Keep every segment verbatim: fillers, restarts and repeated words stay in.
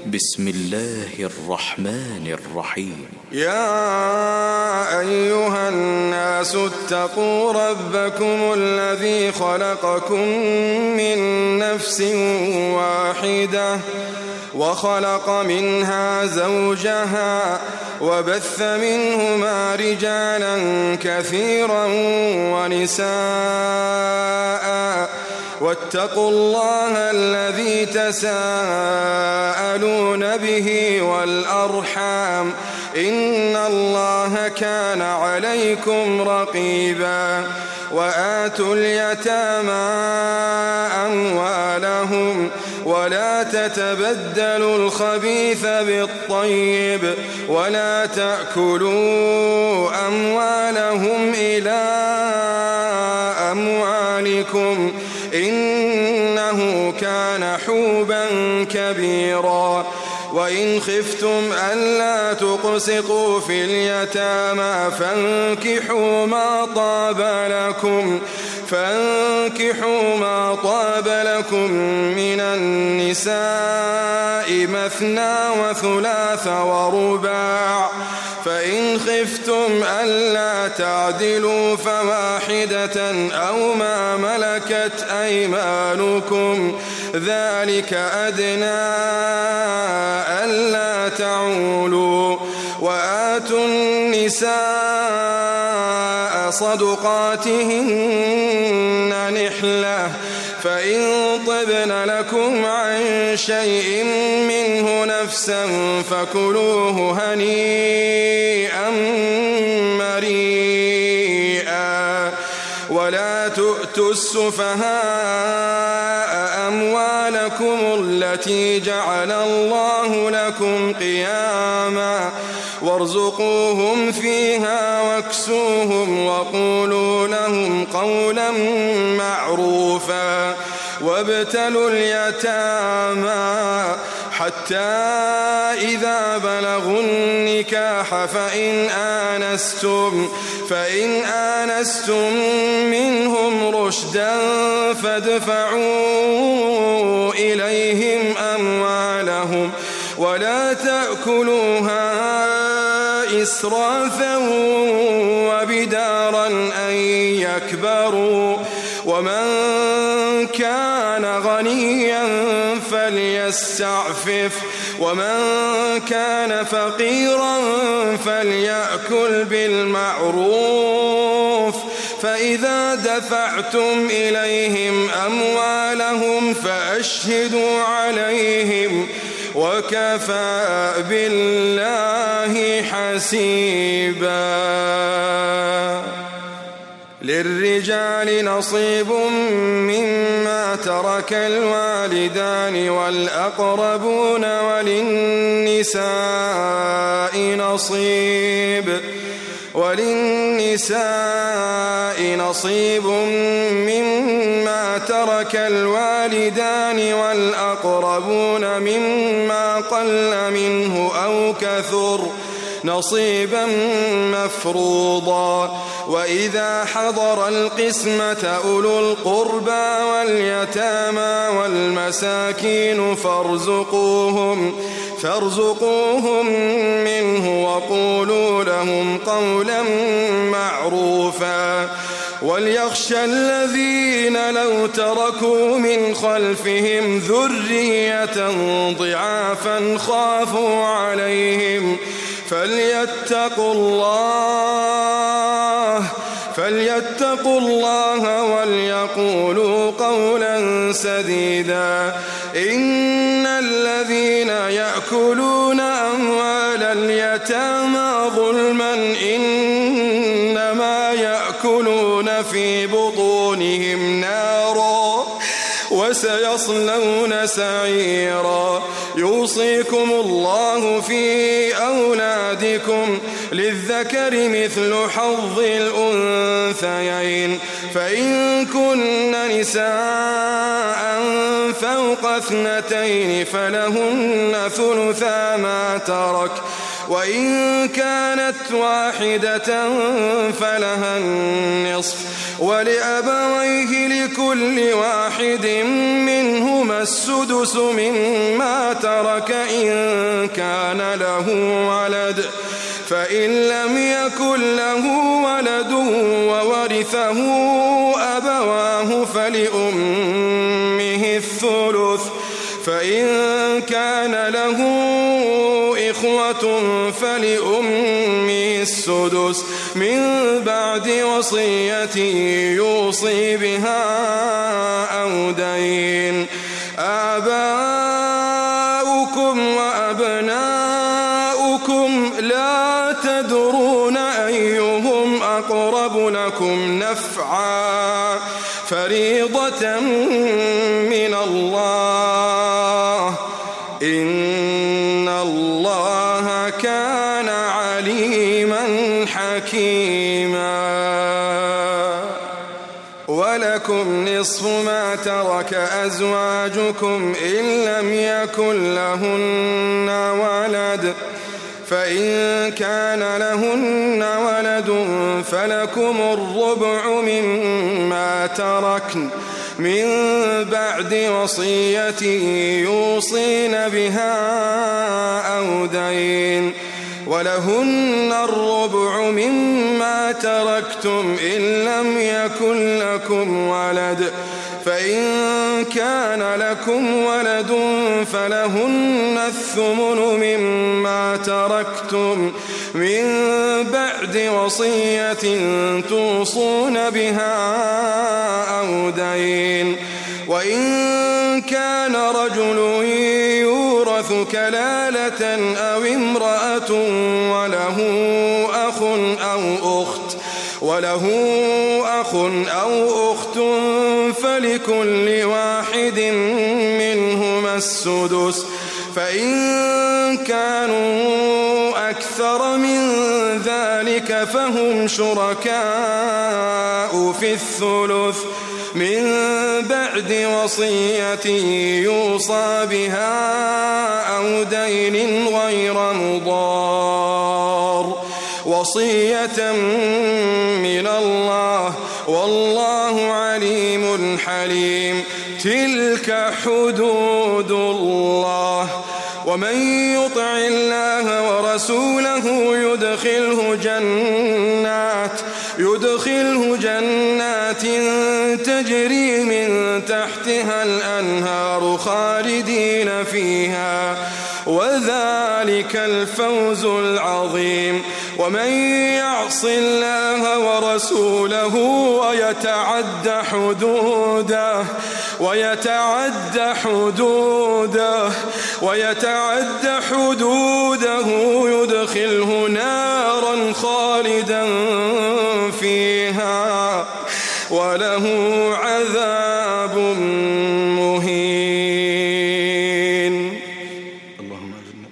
بسم الله الرحمن الرحيم. يا أيها الناس اتقوا ربكم الذي خلقكم من نفس واحدة وخلق منها زوجها وبث منهما رجالا كثيرا ونساء واتقوا الله الذي تساءلون به والأرحام إن الله كان عليكم رقيبا. وآتوا اليتامى أموالهم ولا تتبدلوا الخبيث بالطيب ولا تأكلوا أموالهم إلى أموالكم إنه كان حوبا كبيرا. وإن خفتم ألا تقسطوا في اليتامى فانكحوا ما طاب لكم فانكحوا ما طاب لكم من النساء مثنى وثلاث ورباع فإن خفتم ألا تعدلوا فواحدة أو ما ملكت أيمانكم ذلك أدنى ألا تعولوا. وآتوا النساء صدقاتهن نحلة فإن طبن لكم عن شيء منه نفسا فكلوه هنيئا مريئا. ولا تؤتوا السفهاء أموالكم التي جعل الله لكم قياما وارزقوهم فيها واكسوهم وقولوا لهم قولا معروفا. وابتلوا اليتامى حتى إذا بلغوا النكاح فإن آنستم فإن آنستم منهم رشدا فادفعوا إليهم أموالهم ولا تأكلوها إسرافا وبدارا أن يكبروا. ومن كان غنيا فليستعفف ومن كان فقيرا فليأكل بالمعروف. فإذا دفعتم إليهم أموالهم فأشهدوا عليهم وكفى بالله حسيبا. للرجال نصيب مما ترك الوالدان والأقربون وللنساء نصيب وللنساء نصيب مما ترك الوالدان والأقربون مما قل منه أو كثر نصيبا مفروضا. وإذا حضر القسمة أولو القربى واليتامى والمساكين فارزقوهم فارزقوهم منه وقولوا لهم قولا معروفا. وليخشى الذين لو تركوا من خلفهم ذرية ضعافا خافوا عليهم فليتقوا الله فليتقوا الله وليقولوا قولا سديدا. إن الذين يأكلون أموال اليتامى ظلما إنما يأكلون في بطونهم نارا وسيصلون سعيرا. يوصيكم الله في أولادكم للذكر مثل حظ الأنثيين فإن كن نساء فوق اثنتين فلهن ثلثا ما ترك وإن كانت واحدة فلها النصف ولأبويه لكل واحد منهما السدس مما ترك إن كان له ولد فإن لم يكن له ولد وورثه أبواه فلأمه الثلث فإن كان له إخوة فلأمه السدس من بعد وصية يوصي بها أو دين. آباؤكم وأبناؤكم لا تدرون أيهم أقرب لكم نفعا فريضة من الله إن الله كان عليما حكيما. ولكم نصف ما ترك أزواجكم إن لم يكن لهن ولد فإن كان لهن ولد فلكم الربع مما تركن من بعد وصية يوصين بها أو دين. ولهن الربع مما تركتم إن لم يكن لكم ولد فإن كان لكم ولد فلهن الثمن مما تركتم من بعد وصية توصون بها أو دين. وإن كان رجل يورث كلالة أو امرأة وله أخ أو أخت وله أخ أو أخت فلكل واحد منهما السدس فإن كانوا أكثر من ذلك فهم شركاء في الثلث من بعد وصية يوصى بها أو دين غير مضار وصية من الله والله عليم حليم. تلك حدود الله ومن يطع الله ورسوله يدخله جنات يدخله جنات تجري من تحتها الأنهار خالدين فيها وذلك الفوز العظيم. ومن يعص الله ورسوله ويتعد حدوده ويتعد حدوده ويتعد حدوده يدخله نارا خالدا فيها وله عذاب مهين. اللهم أجرنا.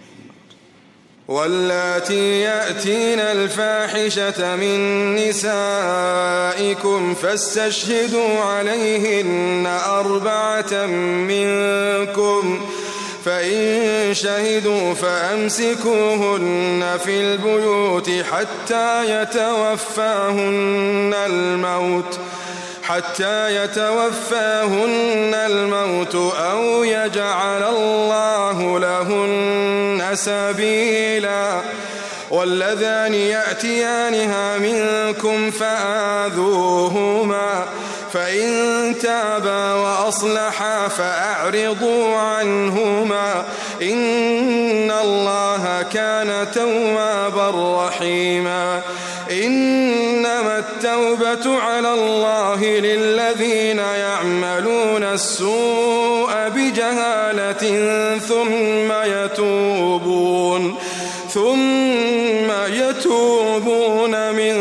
واللاتي يأتين الفاحشة من نسائكم فاستشهدوا عليهن أربعة منكم فإن شهدوا فأمسكوهن في البيوت حتى يتوفاهن الموت حتى يتوفاهن الموت أو يجعل الله لهن سبيلا. واللذان يأتيانها منكم فآذوهما فإن تابا وأصلحا فأعرضوا عنهما إن الله كان توابا رحيما. إنما التوبة على الله للذين يعملون السوء بجهالة ثم يتوبون ثم يتوبون من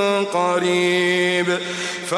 قريب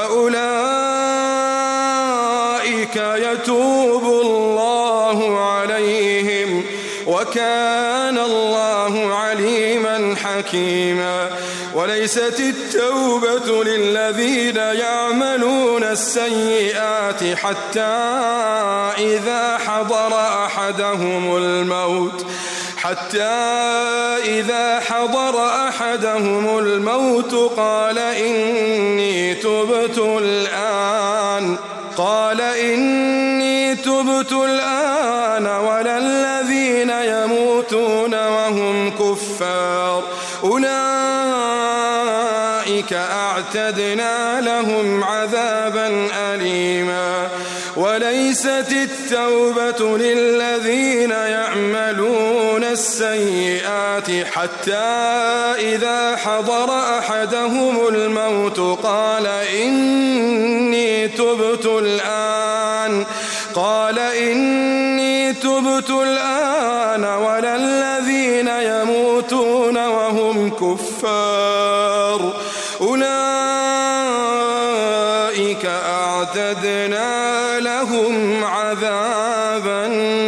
فأولئك يتوب الله عليهم وكان الله عليما حكيما. وليست التوبة للذين يعملون السيئات حتى إذا حضر أحدهم الموت حتى إذا حضر أحدهم الموت قال إني تبت الآن قال إني تبت الآن ولا الذين يموتون وهم كفار أولئك أعتدنا لهم عذابا أليما وليست التوبة للذين يعملون السيئات حتى إذا حضر أحدهم الموت قال إني تبت الآن قال إني تبت الآن ولا الذين يموتون وهم كفار أولئك أعتدنا لهم عذابا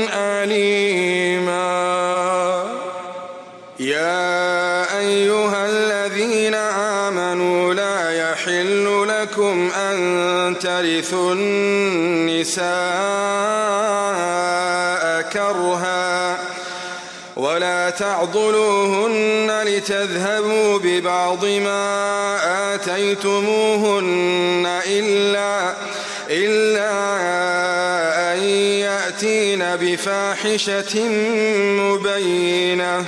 أليما يا أيها الذين آمنوا لا يحل لكم أن ترثوا النساء كرها ولا تعضلوهن لتذهبوا ببعض ما آتيتموهن إلا, إلا أن يأتين بفاحشة مبينة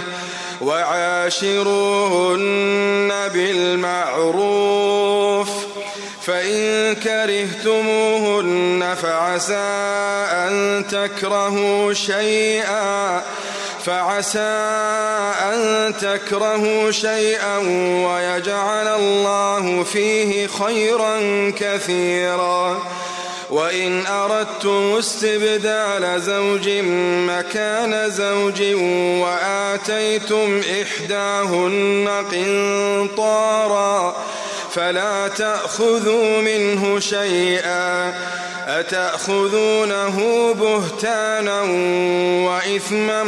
وعاشروهن بالمعروف فإن كرهتموهن فعسى أن تكرهوا شيئا فعسى أن تكرهوا شيئا ويجعل الله فيه خيرا كثيرا وإن أردتم استبدال زوج مكان زوج وآتيتم إحداهن قنطارا فلا تأخذوا منه شيئا أتأخذونه بهتانا وإثما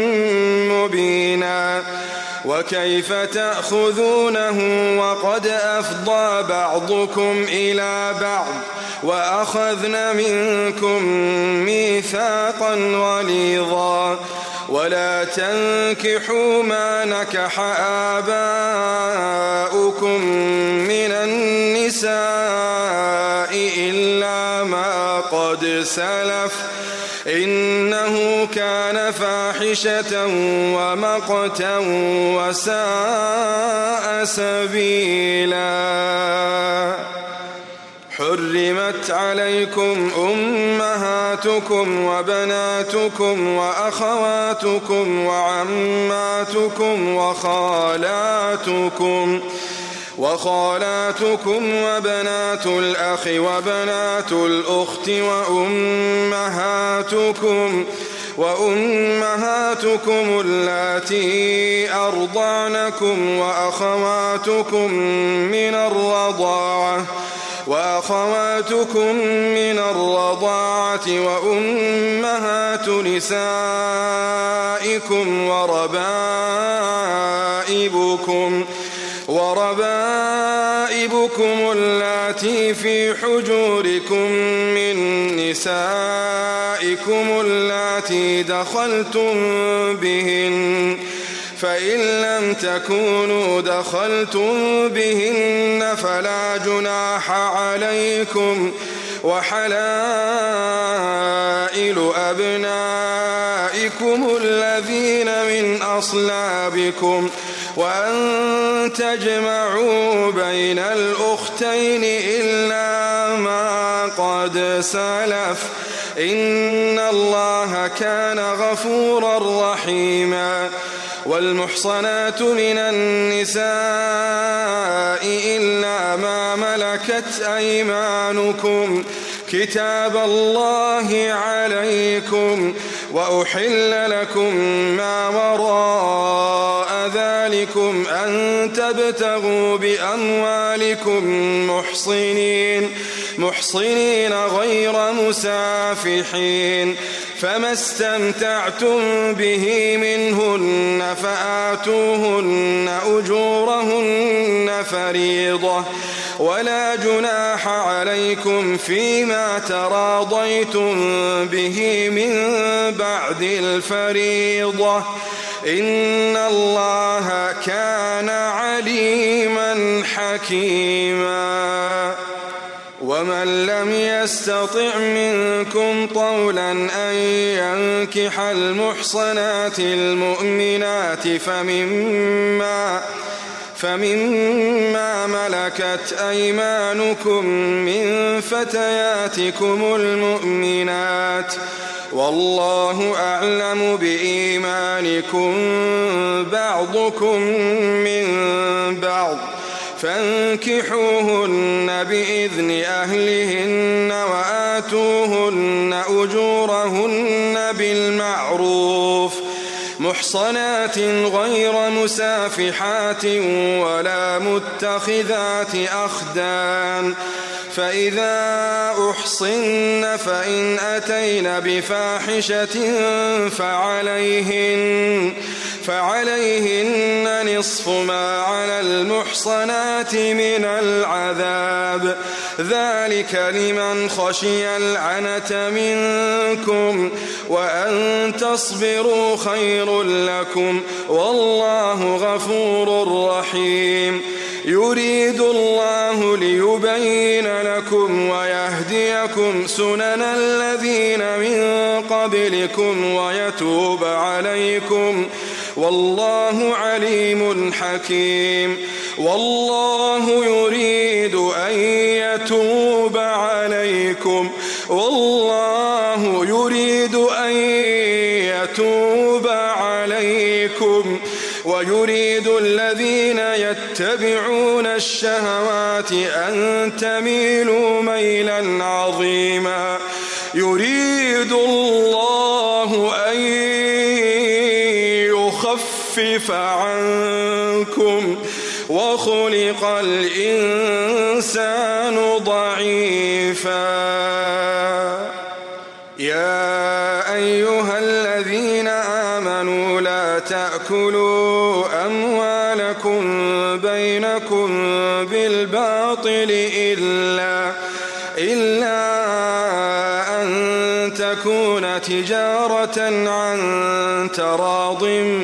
مبينا وكيف تأخذونه وقد أفضى بعضكم إلى بعض وأخذن منكم ميثاقا غليظا ولا تنكحوا ما نكح آباؤكم من النساء إلا ما قد سلف إنه كان فاحشة ومقتا وساء سبيلا حرمت عليكم أمهاتكم وبناتكم وأخواتكم وعماتكم وخالاتكم وخالاتكم وبنات الأخ وبنات الأخت وأمهاتكم وأمهاتكم اللاتي أرضعنكم وأخواتكم من الرضاعة وأخواتكم من الرضاعة وأمهات نسائكم وربائبكم وربائبكم اللاتي في حجوركم من نسائكم اللاتي دخلتم بهن فإن لم تكونوا دخلتم بهن فلا جناح عليكم وحلائل أبنائكم الذين من أصلابكم وأن تجمعوا بين الأختين إلا ما قد سلف إن الله كان غفورا رحيما والمحصنات من النساء إلا ما ملكت أيمانكم كتاب الله عليكم وأحل لكم ما وراء ذلكم أن تبتغوا بأموالكم محصنين محصنين غير مسافحين فما استمتعتم به منهن فآتوهن أجورهن فريضة ولا جناح عليكم فيما تراضيتم به من بعد الفريضة إن الله كان عليما حكيما. ومن لم يستطع منكم طولا أن ينكح المحصنات المؤمنات فمما فمما ملكت أيمانكم من فتياتكم المؤمنات والله أعلم بإيمانكم بعضكم من بعض فانكحوهن بإذن أهلهن وآتوهن أجورهن بالمعروف محصنات غير مسافحات ولا متخذات أخدان فإذا أحصن فإن أتين بفاحشة فعليهن فعليهن نصف ما على المحصنات من العذاب ذلك لمن خشي العنة منكم وأن تصبروا خير لكم والله غفور رحيم. يريد الله ليبين لكم ويهديكم سنن الذين من قبلكم ويتوب عليكم والله عليم حكيم. والله يريد أن يتوب عليكم والله يريد أن يتوب عليكم ويريد الذين يتبعون الشهوات أن تميلوا ميلا عظيما. يريد الله أن يخفف عنكم وخلق الإنسان ضعيفا. يا أيها الذين آمنوا لا تأكلوا أموالكم بينكم بالباطل إلا إلا أن تكون تجارة عن تراض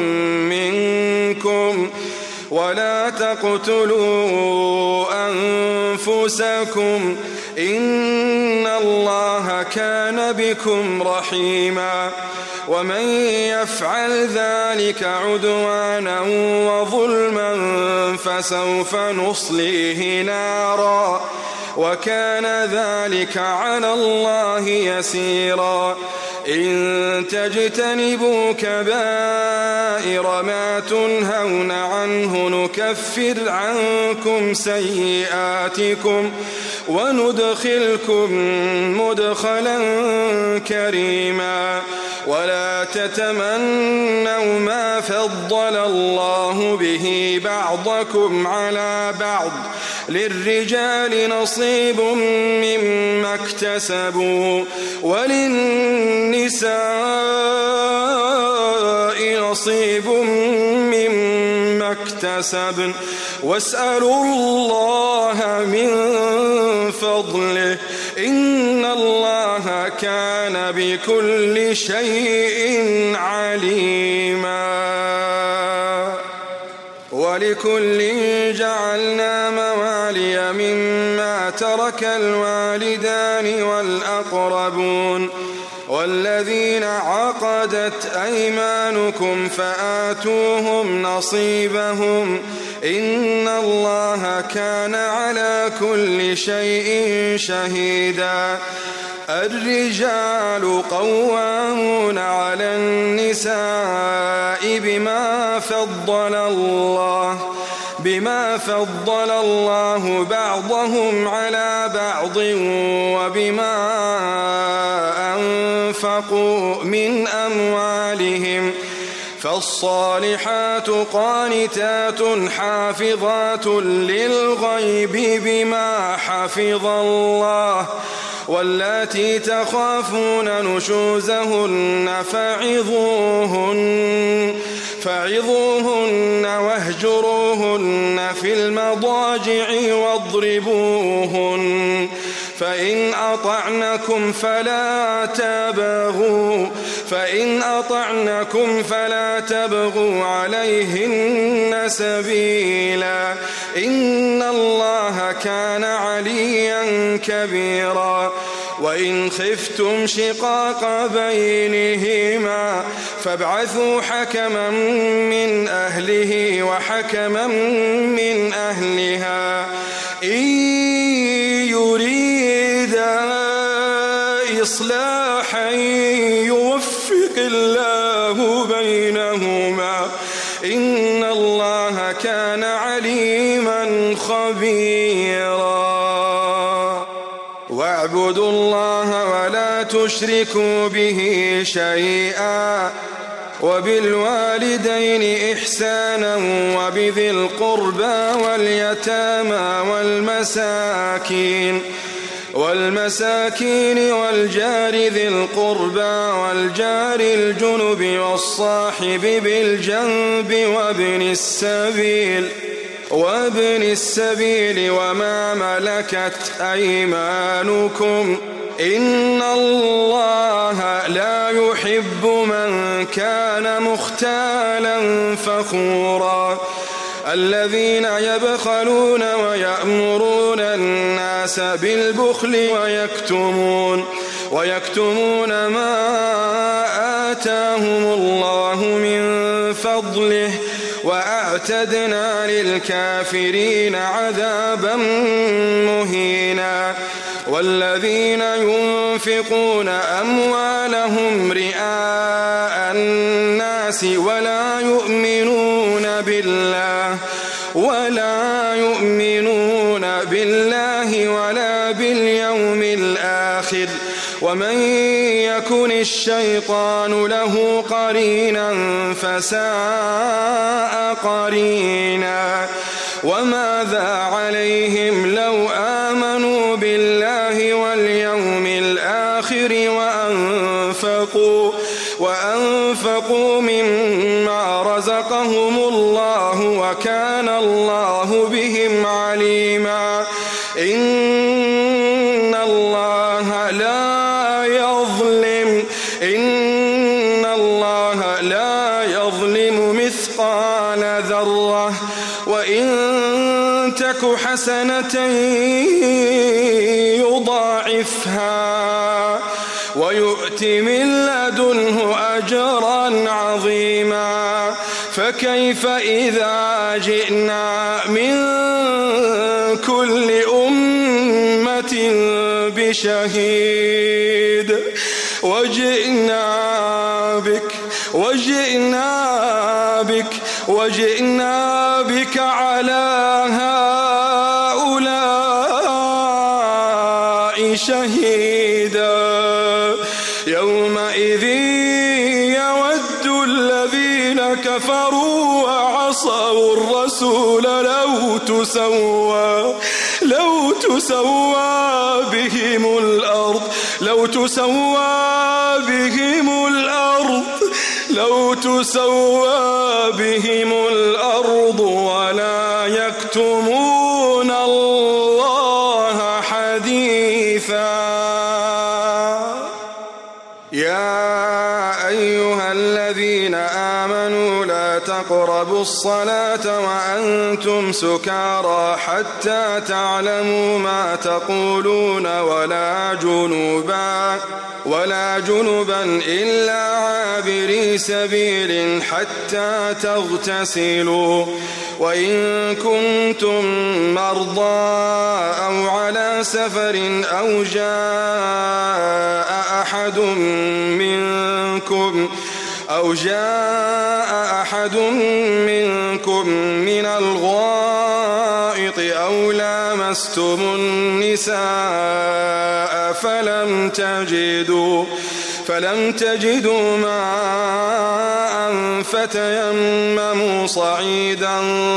منكم ولا تقتلوا أنفسكم إن الله كان بكم رحيما. ومن يفعل ذلك عدوانا وظلما فسوف نصليه نارا وكان ذلك على الله يسيرا. إن تجتنبوا كبائر ما تنهون عنه نكفر عنكم سيئاتكم وندخلكم مدخلا كريما. ولا تتمنوا ما فضل الله به بعضكم على بعض للرجال نصيب مما اكتسبوا وللنساء نصيب مما اكتسبن واسألوا الله من فضله إن الله كان بكل شيء عليما. ولكل جعلنا موالي مما ترك الوالدان والأقربون والذين عقدت أيمانكم فآتوهم نصيبهم إن الله كان على كل شيء شهيدا. الرجال قوامون على النساء بما فضل الله بما فضل الله بعضهم على بعض وبما أنفقوا من أموالهم فالصالحات قانتات حافظات للغيب بما حفظ الله واللاتي تخافون نشوزهن فعظوهن فعظوهن واهجروهن في المضاجع واضربوهن فإن أطعنكم فلا تبغوا فإن أطعنكم فلا تبغوا عليهن سبيلا إن الله كان عليا كبيرا وإن خفتم شقاق بينهما فابعثوا حكما من أهله وحكما من أهلها إن يريدا إصلاحا يوفق الله بينهما إن الله كان عليما خبيرا واعبدوا الله ولا تشركوا به شيئا وبالوالدين إحسانا وبذي القربى واليتامى والمساكين والمساكين والجار ذي القربى والجار الجنب والصاحب بالجنب وابن السبيل وابن السبيل وما ملكت أيمانكم إن الله لا يحب من كان مختالا فخورا الذين يبخلون ويأمرون الناس بالبخل ويكتمون ويكتمون ما آتاهم الله من فضله وأعتدنا للكافرين عذابا مهينا والذين ينفقون أموالهم رئاء الناس ولا يؤمنون بالله ولا يؤمنون بالله ولا باليوم الآخر ومن يكن الشيطان له قرينا فساء قرينا وماذا عليهم لو آمنوا بالله واليوم الآخر وأنفقوا وأنفقوا مما رزقهم الله وكان الله بهم عليما إن الله لا يظلم إن الله لا يظلم مثقال ذرة وإن تك حسنة يضاعفها ويؤت من لدنه أجرا عظيما فكيف إذا جئنا من كل أمة بشهيد وجئنا بك وجئنا بك وجئنا بك على هؤلاء شهيدا يومئذ يود الذين كفروا وعصوا الرسول لو تسوى لو تسوى بهم الأرض لو تسوى بهم الأرض لو تسوى بهم الأرض ولا يكتمون الله حديثا يا أيها الذين آمنوا لا تقربوا الصلاة وأنتم سكارى حتى تعلموا ما تقولون ولا جنبا ولا جنبا إلا عابري سبيل حتى تغتسلوا وإن كنتم مرضى أو على سفر أو جاء أحد منكم أو جاء أحد منكم من الغائط أو لامستم النساء فلم تجدوا فلم تجدوا ماء فتيمموا صعيدا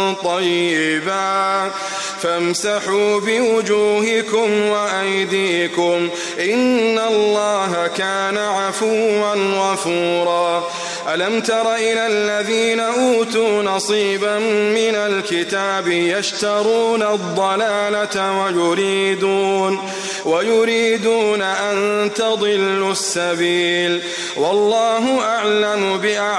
طيبا فامسحوا بوجوهكم وأيديكم إن الله كان عفوا غفورا ألم تر إلى الذين أوتوا أوتوا نصيبا من الكتاب يشترون الضلالة ويريدون, ويريدون أن تضلوا السبيل والله أعلم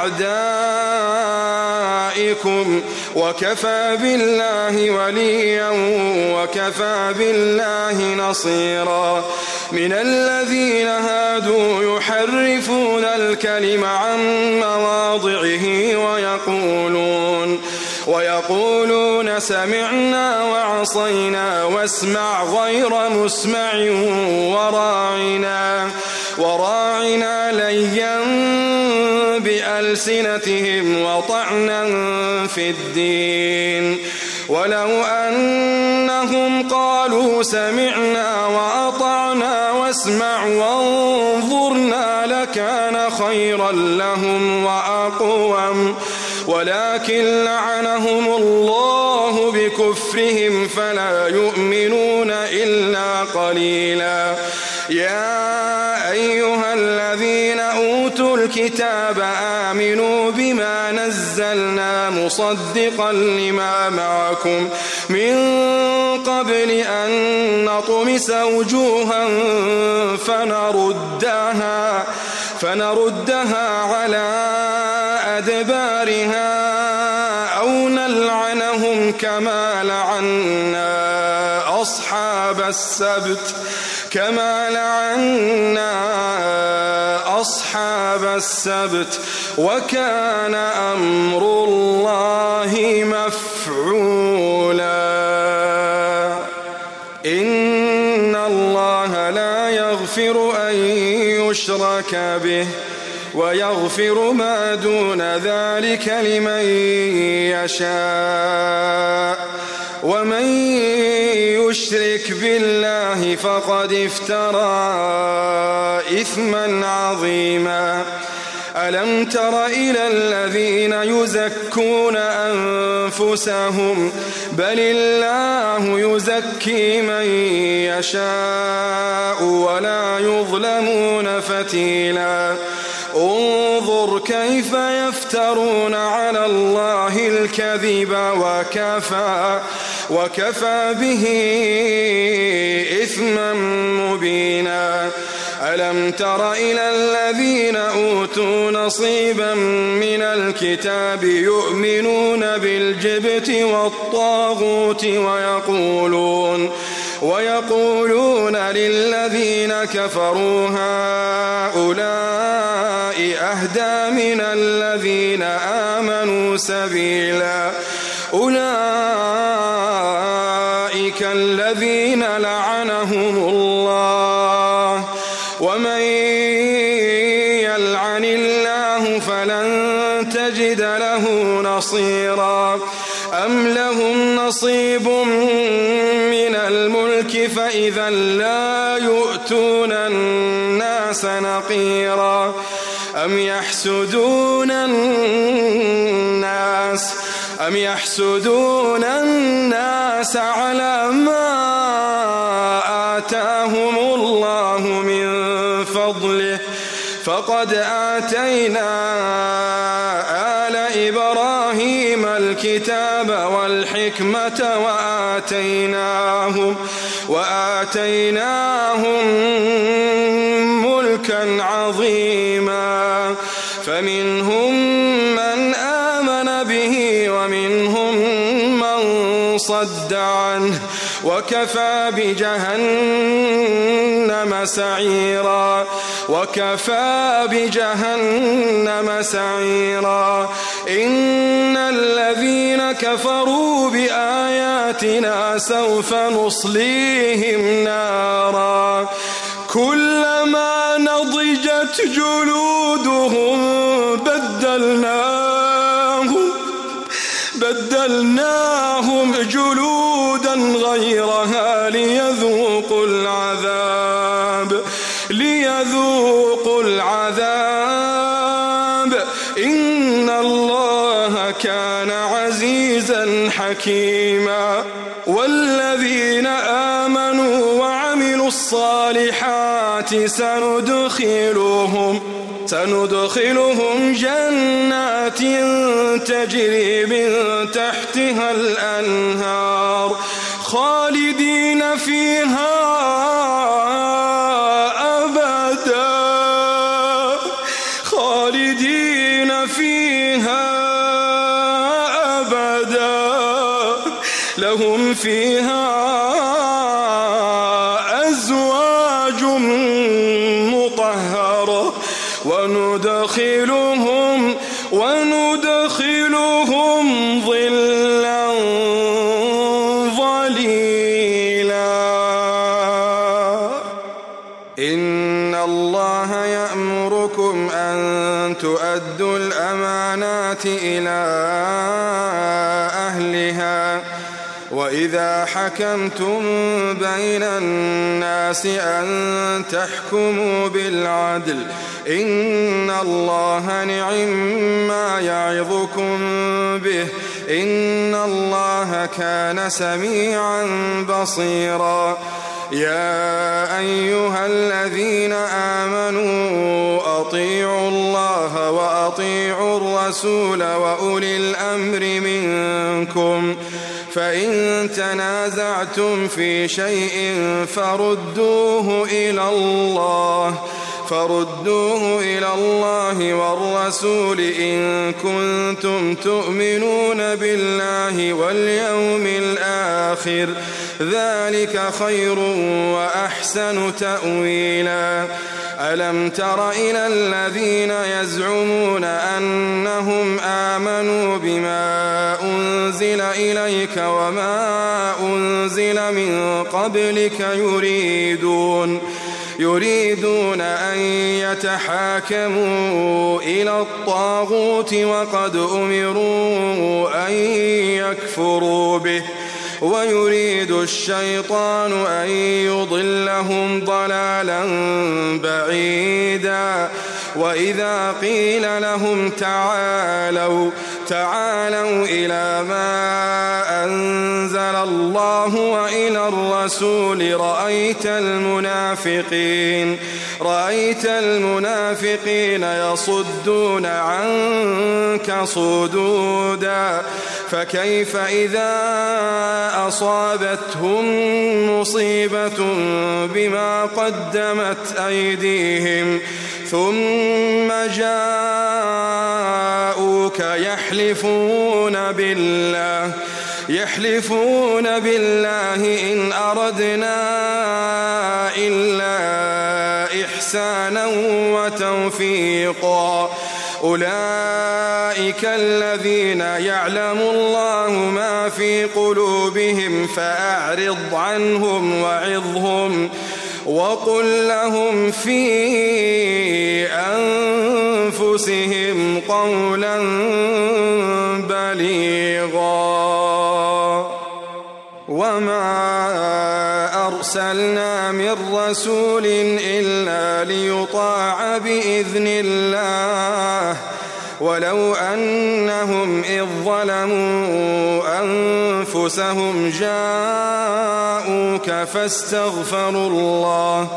بأعدائكم وكفى بالله وليا وكفى بالله نصيرا. من الذين هادوا يحرفون الكلم عن مواضعه ويقولون, ويقولون سمعنا وعصينا واسمع غير مسمع وراعنا, وراعنا ليا بألسنتهم وطعنا في الدين. ولو أنهم قالوا سمعنا وأطعنا واسمع وانظرنا لكان خيرا لهم وأقوم, ولكن لعنهم الله بكفرهم فلا يؤمنون إلا قليلا. يا أيها الذين أوتوا الكتاب آمنوا بما نزلنا مصدقا لما معكم من قبل أن نطمس وجوها فنردها, فنردها على أدبارها أو نلعنهم كما لعنا أصحاب السبت كما لعنا أصحاب السبت وكان أمر الله مفعولا. إن الله لا يغفر أن يشرك به ويغفر ما دون ذلك لمن يشاء, ومن يشرك بالله فقد افترى إثما عظيما. ألم تر إلى الذين يزكون أنفسهم بل الله يزكي من يشاء ولا يظلمون فتيلا. انظر كيف يفترون على الله الكذب وكفى, وكفى به إثما مبينا. ألم تر إلى الذين أوتوا نصيبا من الكتاب يؤمنون بالجبت والطاغوت ويقولون, ويقولون للذين كفروا هؤلاء أهدى من الذين آمنوا سبيلا. أولئك الذين لعنهم الله, ومن يلعن الله فلن تجد له نصيرا. أم لهم نصيب من الملك فإذا لا يؤتون الناس نقيرا. أم يحسدون الناس أم يحسدون الناس على ما آتاهم الله من فضله فقد آتينا آل إبراهيم الكتاب والحكمة وآتيناهم, وآتيناهم ملكا عظيما. فمنهم من آمن به ومنهم من صد عنه وكفى بجهنم سعيرا. وكفى بجهنم سعيرا. إن الذين كفروا بآياتنا سوف نصليهم نارا كلما نضجت جلودهم بدلناهم بدلناهم جلودا غيرها ليذوقوا العذاب ليذوقوا العذاب إن الله كان عزيزا حكيما. والذين آمنوا وعملوا الصالحات سندخلهم سندخلهم جنات تجري من تحتها الأنهار خالدين فيها أبدا خالدين فيها أبدا لهم فيها أزواج مطهرة وندخلهم وندخلهم ظلا ظليلا. إن الله يأمركم أن تؤدوا الأمانات إلى أهلها وإذا حكمتم بين الناس أن تحكموا بالعدل إن الله نعم يعظكم به إن الله كان سميعا بصيرا. يا أيها الذين آمنوا أطيعوا الله وأطيعوا الرسول وأولي الأمر منكم فإن تنازعتم في شيء فردوه إلى الله فردوه إلى الله والرسول إن كنتم تؤمنون بالله واليوم الآخر ذلك خير وأحسن تأويلا. ألم تر إلى الذين يزعمون أنهم آمنوا بما أنزل إليك وما أنزل من قبلك يريدون يريدون أن يتحاكموا إلى الطاغوت وقد أمروا أن يكفروا به ويريد الشيطان أن يضلهم ضلالا بعيدا. وإذا قيل لهم تعالوا تعالوا إلى ما أنزل الله وإلى الرسول رأيت المنافقين رأيت المنافقين يصدون عنك صدودا. فكيف إذا أصابتهم مصيبة بما قدمت أيديهم ثم جاءوك يحلفون بالله يحلفون بالله إن أردنا إلا إحسانا وتوفيقا. أولئك الذين يعلم الله ما في قلوبهم فأعرض عنهم وعظهم وقل لهم في أنفسهم قولا بليغا. وما أرسلنا من رسول إلا ليطاع بإذن الله ولو أنهم إذ ظلموا أنفسهم جاءوك فاستغفروا الله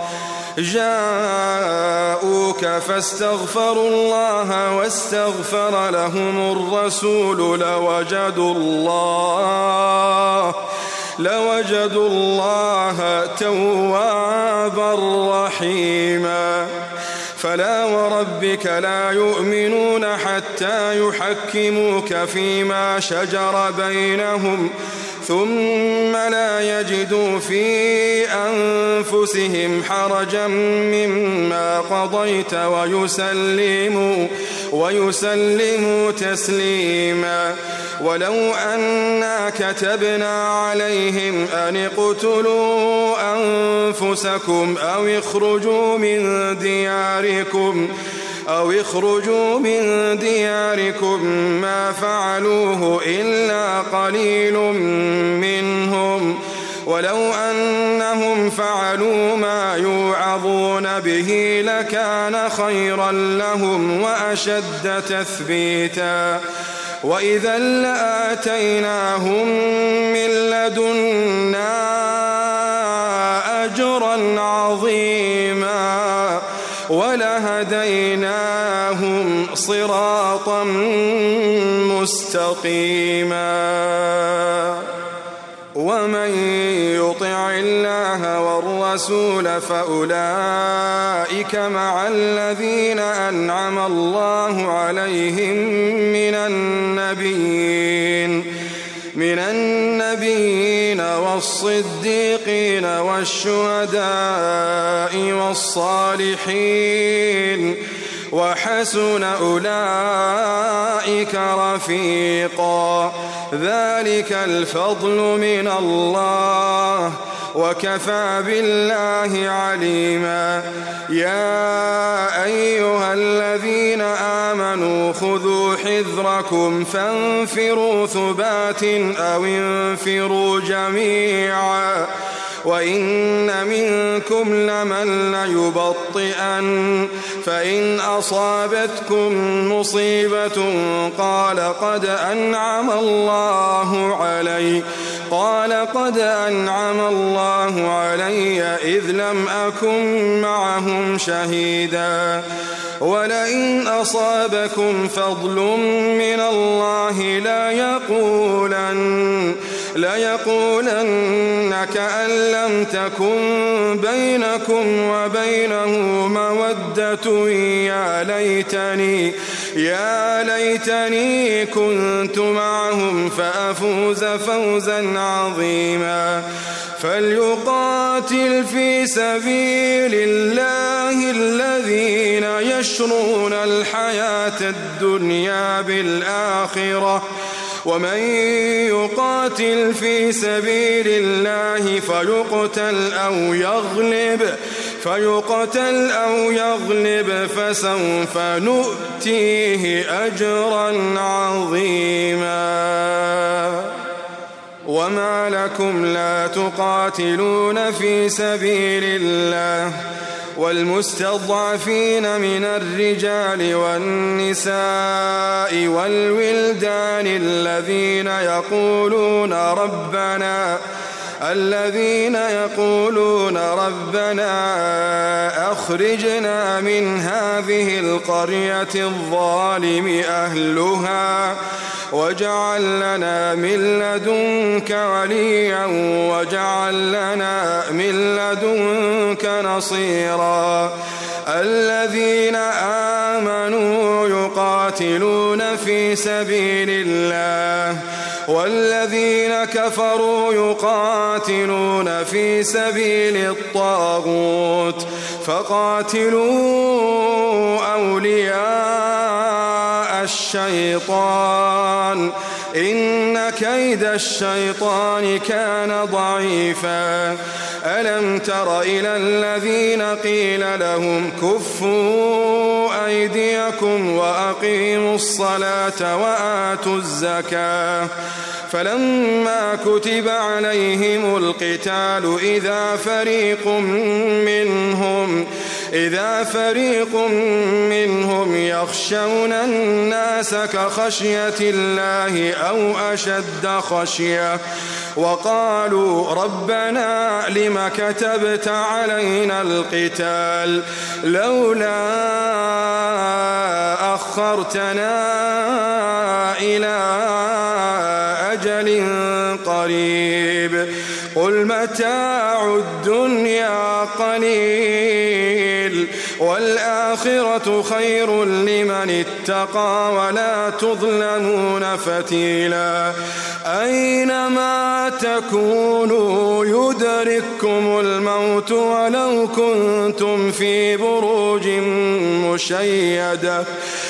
جاءوك فاستغفروا الله واستغفر لهم الرسول لوجدوا الله لوجدوا الله توابا رحيما. فلا وربك لا يؤمنون حتى يحكموك فيما شجر بينهم ثم لا يجدوا في أنفسهم حرجا مما قضيت ويسلموا ويسلموا تسليما. ولو أنا كتبنا عليهم أن اقتلوا أنفسكم أو اخرجوا من دياركم أو اخرجوا من دياركم ما فعلوه إلا قليل منهم ولو أنهم فعلوا ما يوعظون به لكان خيرا لهم وأشد تثبيتا. وإذا لآتيناهم من لدنا أجرا عظيما ولهديناهم صراطا مستقيما. ومن يطع الله والرسول فأولئك مع الذين أنعم الله عليهم من النبيين من النبيين والصديقين والشهداء والصالحين وحسن أولئك رفيقا. ذلك الفضل من الله وكفى بالله عليما. يا أيها الذين آمنوا خذوا حذركم فانفروا ثبات أو انفروا جميعا وإن منكم لمن ليبطئن فإن أصابتكم مصيبة قال قد أنعم الله علي قال قد أنعم الله علي إذ لم أكن معهم شهيدا ولئن أصابكم فضل من الله لا يقولن ليقولن كأن لم تكن بينكم وبينه مودة يا ليتني يا ليتني كنت معهم فأفوز فوزا عظيما. فليقاتل في سبيل الله الذين يشرون الحياة الدنيا بالآخرة ومن يقاتل في سبيل الله فيقتل أو يغلب فيقتل أو يغلب فسوف نؤتيه أجرا عظيما. وما لكم لا تقاتلون في سبيل الله والمستضعفين من الرجال والنساء والولدان الذين يقولون ربنا الذين يقولون ربنا أخرجنا من هذه القرية الظالم أهلها واجعل لنا من لدنك وليا واجعل لنا من لدنك نصيرا. الذين آمنوا يقاتلون في سبيل الله والذين كفروا يقاتلون في سبيل الطاغوت فقاتلوا أولياء الشيطان إن كيد الشيطان كان ضعيفا. ألم تر إلى الذين قيل لهم كفوا أيديكم وأقيموا الصلاة وآتوا الزكاة فلما كتب عليهم القتال إذا فريق منهم إذا فريق منهم يخشون الناس كخشية الله أو أشد خشية وقالوا ربنا لم كتبت علينا القتال لولا أخرتنا إلى أجل قريب قل متاع الدنيا قليل والآخرة خير لمن اتقى ولا تظلمون فتيلا. أينما تكونوا يدرككم الموت ولو كنتم في بروج مشيدة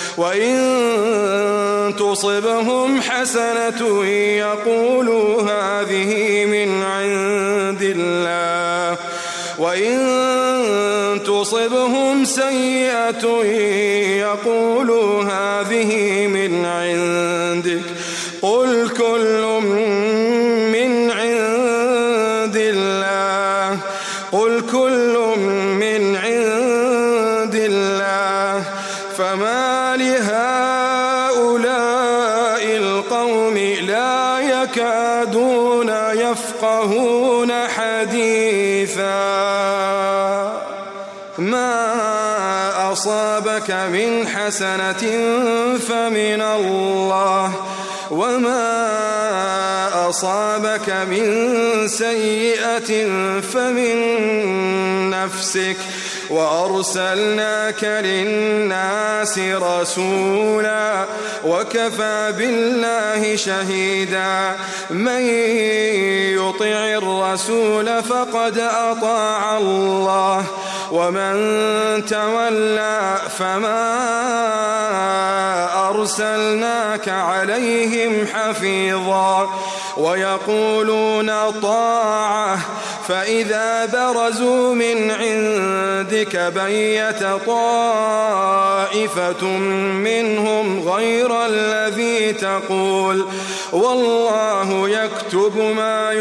وإن تصبهم حسنة يقولوا هذه من عند الله وإن تصبهم سيئة يقولوا هذه من عندك قل كل من عند الله قل كل من عند الله فما لهؤلاء القوم لا يكادون يفقهون حديثا. ما أصابك من حسنة فمن الله وما أصابك من سيئة فمن نفسك وأرسلناك للناس رسولا وكفى بالله شهيدا من يطع الرسول فقد أطاع الله ومن تولى فما أرسلناك عليهم حفيظا ويقولون طاعة فإذا برزوا من عندك بيت طائفة منهم غير الذي تقول والله يكتب ما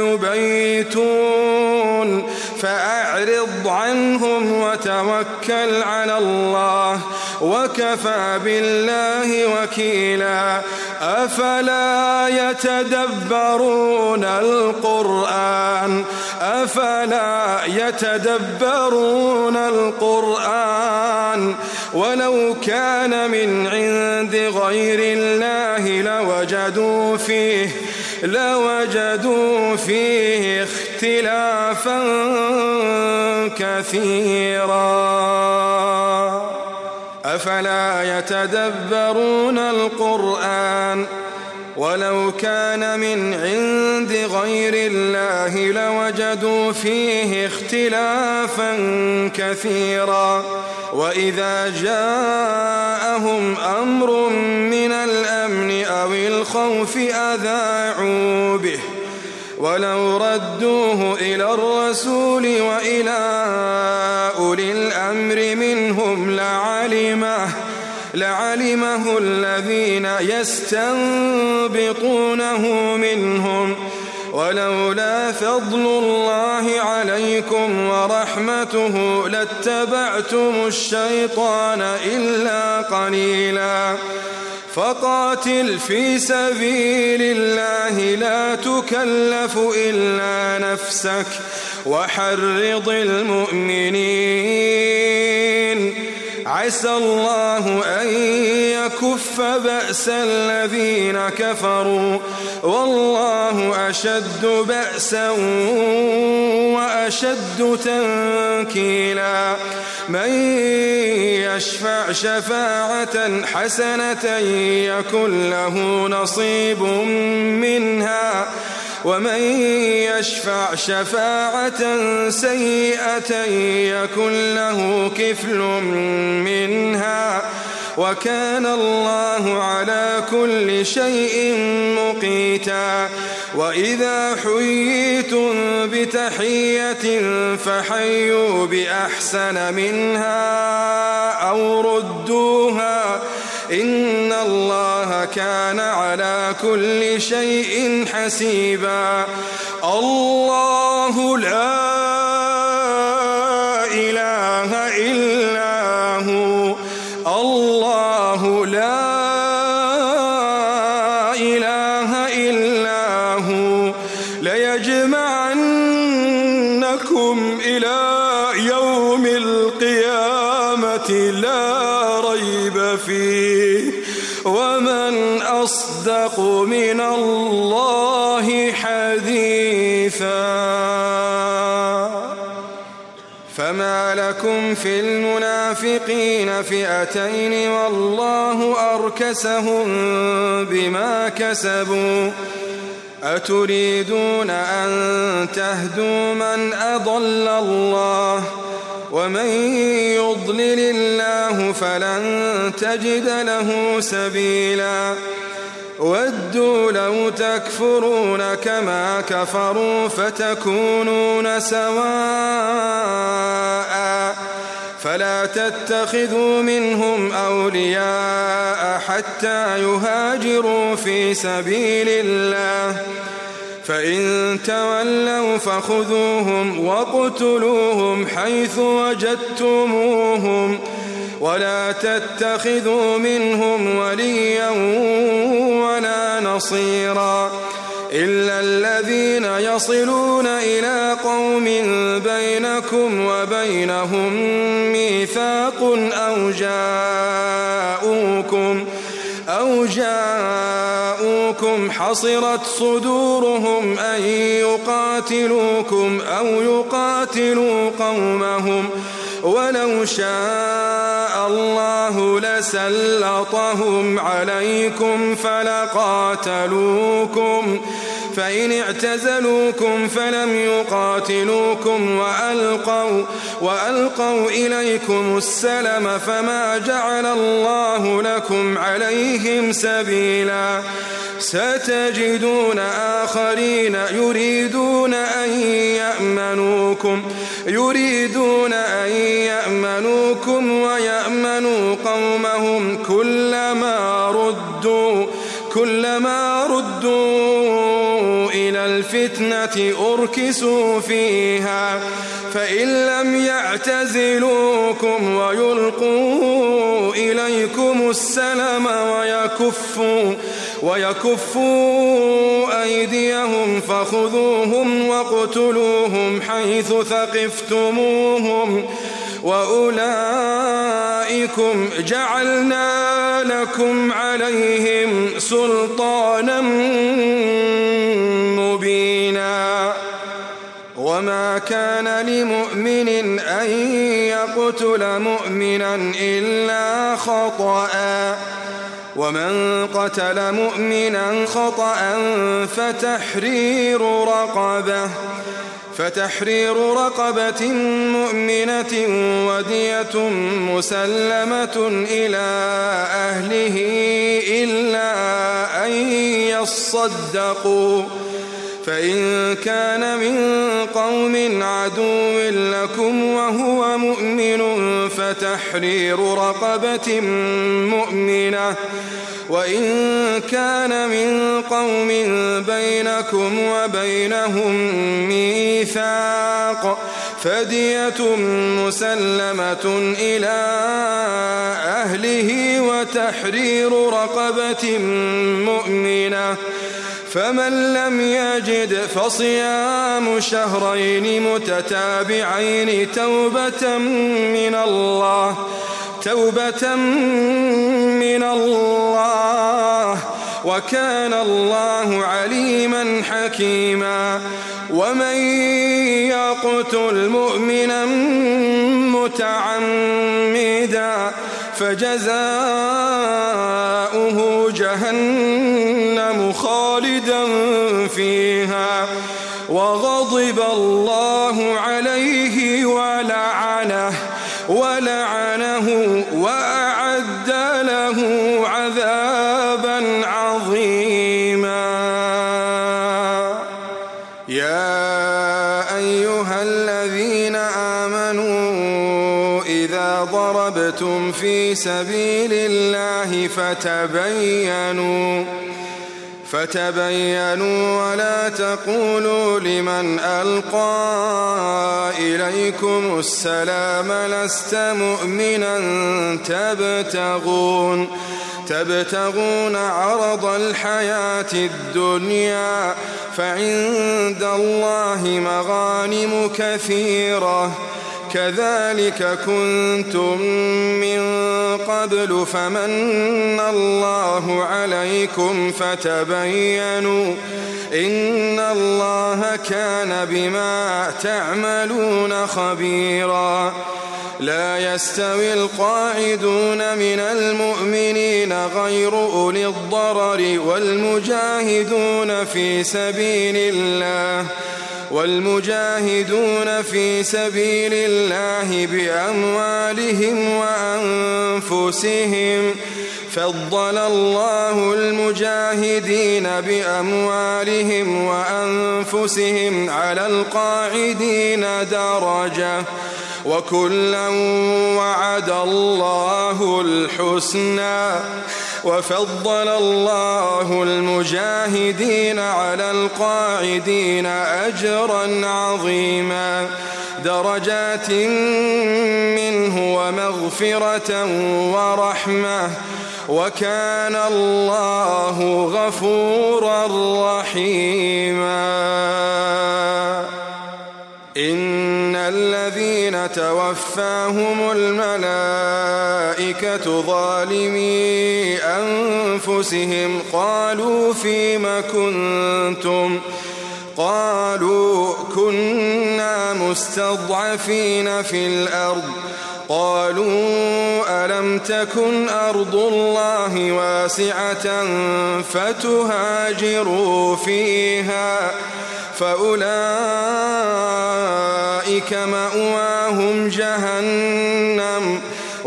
يبيتون فأعرض عنهم وتوكل على الله وكفى بالله وكيلا أفلا يتدبرون القرآن أفلا يتدبرون القرآن ولو كان من عند غير الله لوجدوا فيه لوجدوا فيه اختلافا كثيرا أفلا يتدبرون القرآن ولو كان من عند غير الله لوجدوا فيه اختلافا كثيرا وإذا جاءهم أمر من الأمن أو الخوف أذاعوا به ولو ردوه إلى الرسول وإلى أولي الأمر منهم لعلمه لعلمه الذين يستنبطونه منهم ولولا فضل الله عليكم ورحمته لاتبعتم الشيطان إلا قليلا فقاتل في سبيل الله لا تكلف إلا نفسك وحرض المؤمنين عسى الله أن يكف بأس الذين كفروا والله أشد بأسا وأشد تنكيلا من يشفع شفاعة حسنة يكن له نصيب منها ومن يشفع شفاعة سيئة يكن له كفل منها وكان الله على كل شيء مقيتا وإذا حييتم بتحية فحيوا بأحسن منها أو ردوها إن الله كان على كل شيء حسيبا الله لا إله إلا هو الله لا إله إلا هو ليجمعنكم إلى يوم القيامة لا ريب فيه ومن أصدق من الله حديثا فما لكم في المنافقين فئتين والله أركسهم بما كسبوا أتريدون أن تهدوا من أضل الله ومن يضلل الله فلن تجد له سبيلا ودوا لو تكفرون كما كفروا فتكونون سواء فلا تتخذوا منهم أولياء حتى يهاجروا في سبيل الله فإن تولوا فخذوهم واقتلوهم حيث وجدتموهم ولا تتخذوا منهم وليا ولا نصيرا إلا الذين يصلون إلى قوم بينكم وبينهم ميثاق أو جاءوكم أو جاءوكم حصرت صدورهم أن يقاتلوكم أو يقاتلوا قومهم ولو شاء الله لسلطهم عليكم فلقاتلوكم فإن اعتزلوكم فلم يقاتلوكم وألقوا, وألقوا إليكم السلم فما جعل الله لكم عليهم سبيلا ستجدون آخرين يريدون أن يأمنوكم يريدون أن يأمنوكم ويأمنوا قومهم كلما ردوا كلما ردوا إلى الفتنة أركسوا فيها فإن لم يعتزلوكم ويلقوا إليكم السلم ويكفوا ويكفوا أيديهم فخذوهم واقتلوهم حيث ثقفتموهم وأولئكم جعلنا لكم عليهم سلطانا مبينا وما كان لمؤمن أن يقتل مؤمنا إلا خطأ ومن قتل مؤمنا خطأ فتحرير رقبة فتحرير رقبة مؤمنة ودية مسلمة إلى أهله إلا أن يصدقوا فإن كان من قوم عدو لكم وهو مؤمن فتحرير رقبة مؤمنة وإن كان من قوم بينكم وبينهم ميثاق فدية مسلمة إلى أهله وتحرير رقبة مؤمنة فمن لم يجد فصيام شهرين متتابعين توبة من الله توبة من الله وكان الله عليما حكيما ومن يقتل مؤمنا متعمدا فجزاؤه جهنم خالدا فيها وغضب الله عليه ولعنه ولعنه وأعد له عذابا عظيما يا أيها الذين آمنوا إذا ضربتم في سبيل الله فتبينوا فتبينوا ولا تقولوا لمن ألقى إليكم السلام لست مؤمنا تبتغون تبتغون عرض الحياة الدنيا فعند الله مغانم كثيرة كذلك كنتم من قبل فمن الله عليكم فتبينوا إن الله كان بما تعملون خبيرا لا يستوي القاعدون من المؤمنين غير أولي الضرر والمجاهدون في سبيل الله والمجاهدون في سبيل الله بأموالهم وأنفسهم فضل الله المجاهدين بأموالهم وأنفسهم على القاعدين درجة وكلا وعد الله الحسنى وفضل الله المجاهدين على القاعدين أجرا عظيما درجات منه ومغفرة ورحمة وكان الله غفورا رحيما. إن الذين توفاهم الملائكة ظالمي أنفسهم قالوا فيم كنتم قالوا كنا مستضعفين في الأرض قالوا ألم تكن أرض الله واسعة فتهاجروا فيها فأولئك مأواهم جهنم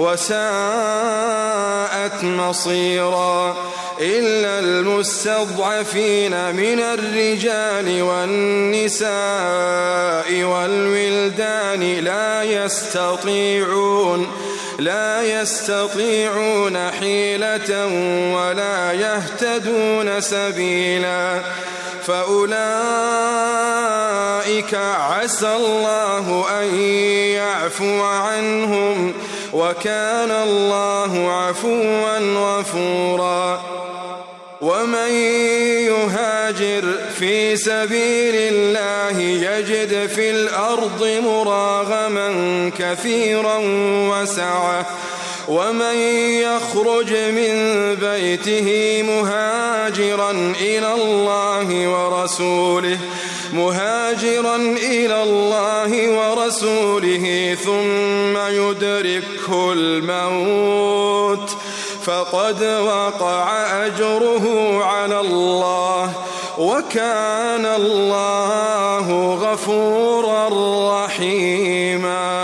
وساءت مصيرا. إلا المستضعفين من الرجال والنساء والولدان لا يستطيعون لا يستطيعون حيلة ولا يهتدون سبيلا فأولئك عسى الله أن يعفو عنهم وكان الله عفوا غفورا. ومن يهاجر في سبيل الله يجد في الأرض مراغما كثيرا وسعة ومن يخرج من بيته مهاجرا إلى الله ورسوله مهاجرا إلى الله ورسوله ثم يدركه الموت فقد وقع أجره على الله وكان الله غفورا رحيما.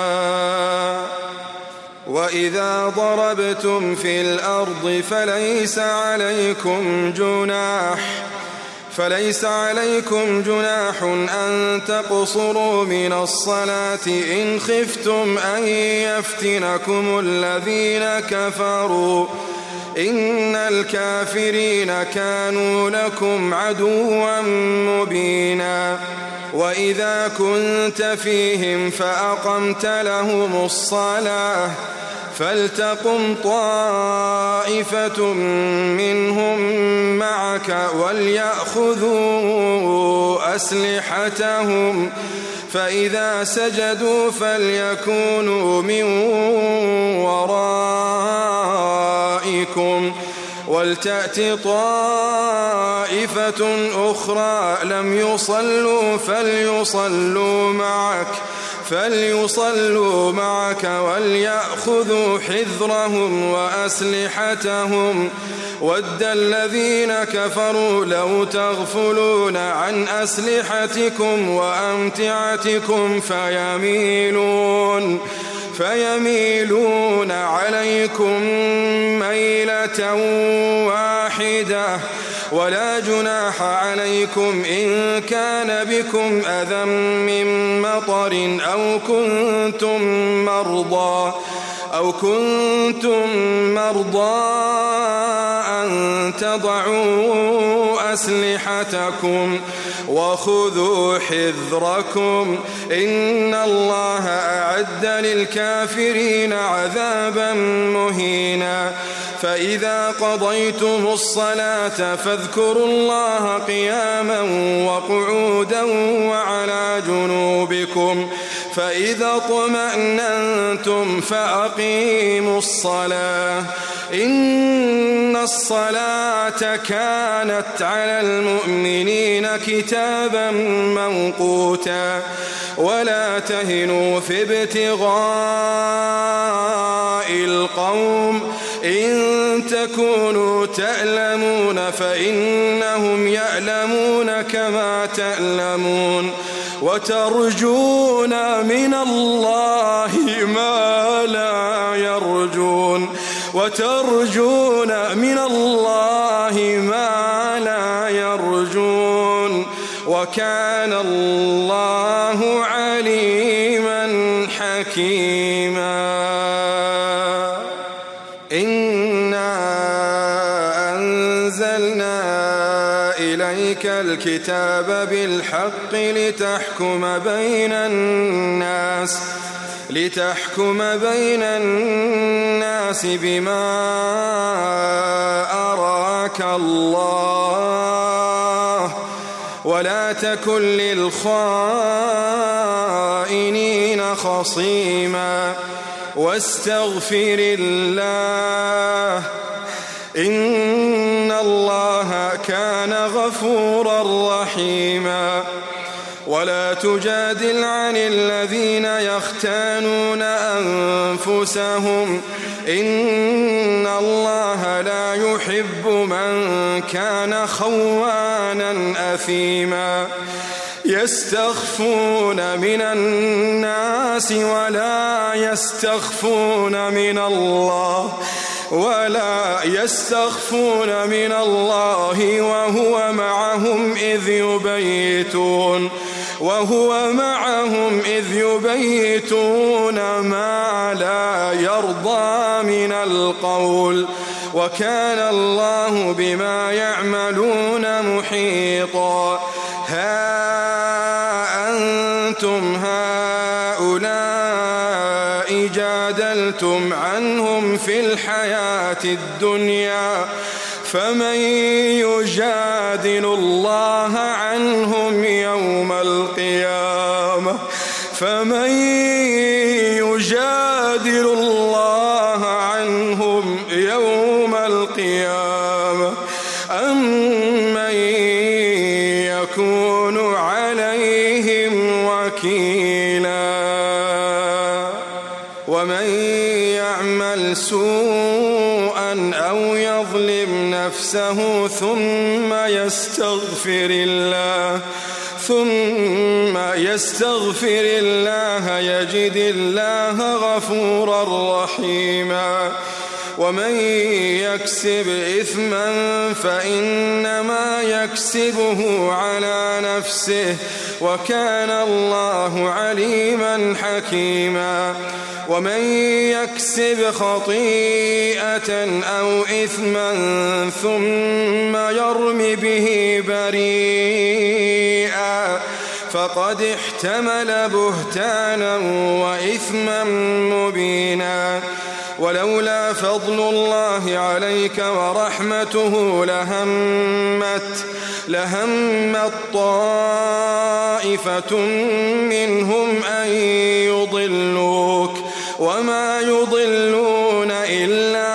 وإذا ضربتم في الأرض فليس عليكم جناح فليس عليكم جناح أن تقصروا من الصلاة إن خفتم أن يفتنكم الذين كفروا إن الكافرين كانوا لكم عدوا مبينا. وإذا كنت فيهم فأقمت لهم الصلاة فلتقم طائفة منهم معك وليأخذوا أسلحتهم فإذا سجدوا فليكونوا من ورائكم ولتأت طائفة أخرى لم يصلوا فليصلوا معك فليصلوا معك وليأخذوا حذرهم وأسلحتهم ود الذين كفروا لو تغفلون عن أسلحتكم وأمتعتكم فيميلون فيميلون عليكم ميلة واحدة ولا جناح عليكم إن كان بكم أذى من مطر أو كنتم مرضى أو كنتم مرضى أن تضعوا أسلحتكم وخذوا حذركم إن الله أعد للكافرين عذابا مهينا. فإذا قضيتم الصلاة فاذكروا الله قياما وقعودا وعلى جنوبكم فإذا اطمأننتم فأقيموا الصلاة إن الصلاة كانت على المؤمنين كتابا موقوتا. ولا تهنوا في ابتغاء القوم إن تكونوا تألمون فإنهم يألمون كما تألمون وترجون من الله ما لا يرجون وترجون من الله ما لا يرجون وكان الله عليما حكيما. إنا أنزلنا إليك الكتاب بالحق لتحكم بين الناس لتحكم بين الناس بما أراك الله ولا تكن للخائنين خصيما واستغفر الله إن الله كان غفورا رحيما ولا تجادل عن الذين يختانون أنفسهم إن الله لا يحب من كان خوانا أثيما يستخفون من الناس ولا يستخفون من الله ولا يستخفون من الله وهو معهم إذ يبيتون وهو معهم إذ يبيتون ما لا يرضى من القول وكان الله بما يعملون محيطا ها أنتم هؤلاء جادلتم عنهم في الحياة الدنيا فمن يجادل الله عنهم يوم القيامة فمن يجادل الله عنهم يوم القيامة أم من يكون عليهم وكيلا ومن يعمل سوءا أو يظلم نفسه ثم يستغفر الله ثم يستغفر الله يجد الله غفورا رحيما ومن يكسب إثما فإنما يكسبه على نفسه وكان الله عليما حكيما ومن يكسب خطيئة أو إثما ثم يرم به بريئا فقد احتمل بهتانا وإثما مبينا ولولا فضل الله عليك ورحمته لهمت لهمت طائفة منهم أن يضلوك وما يضلون إلا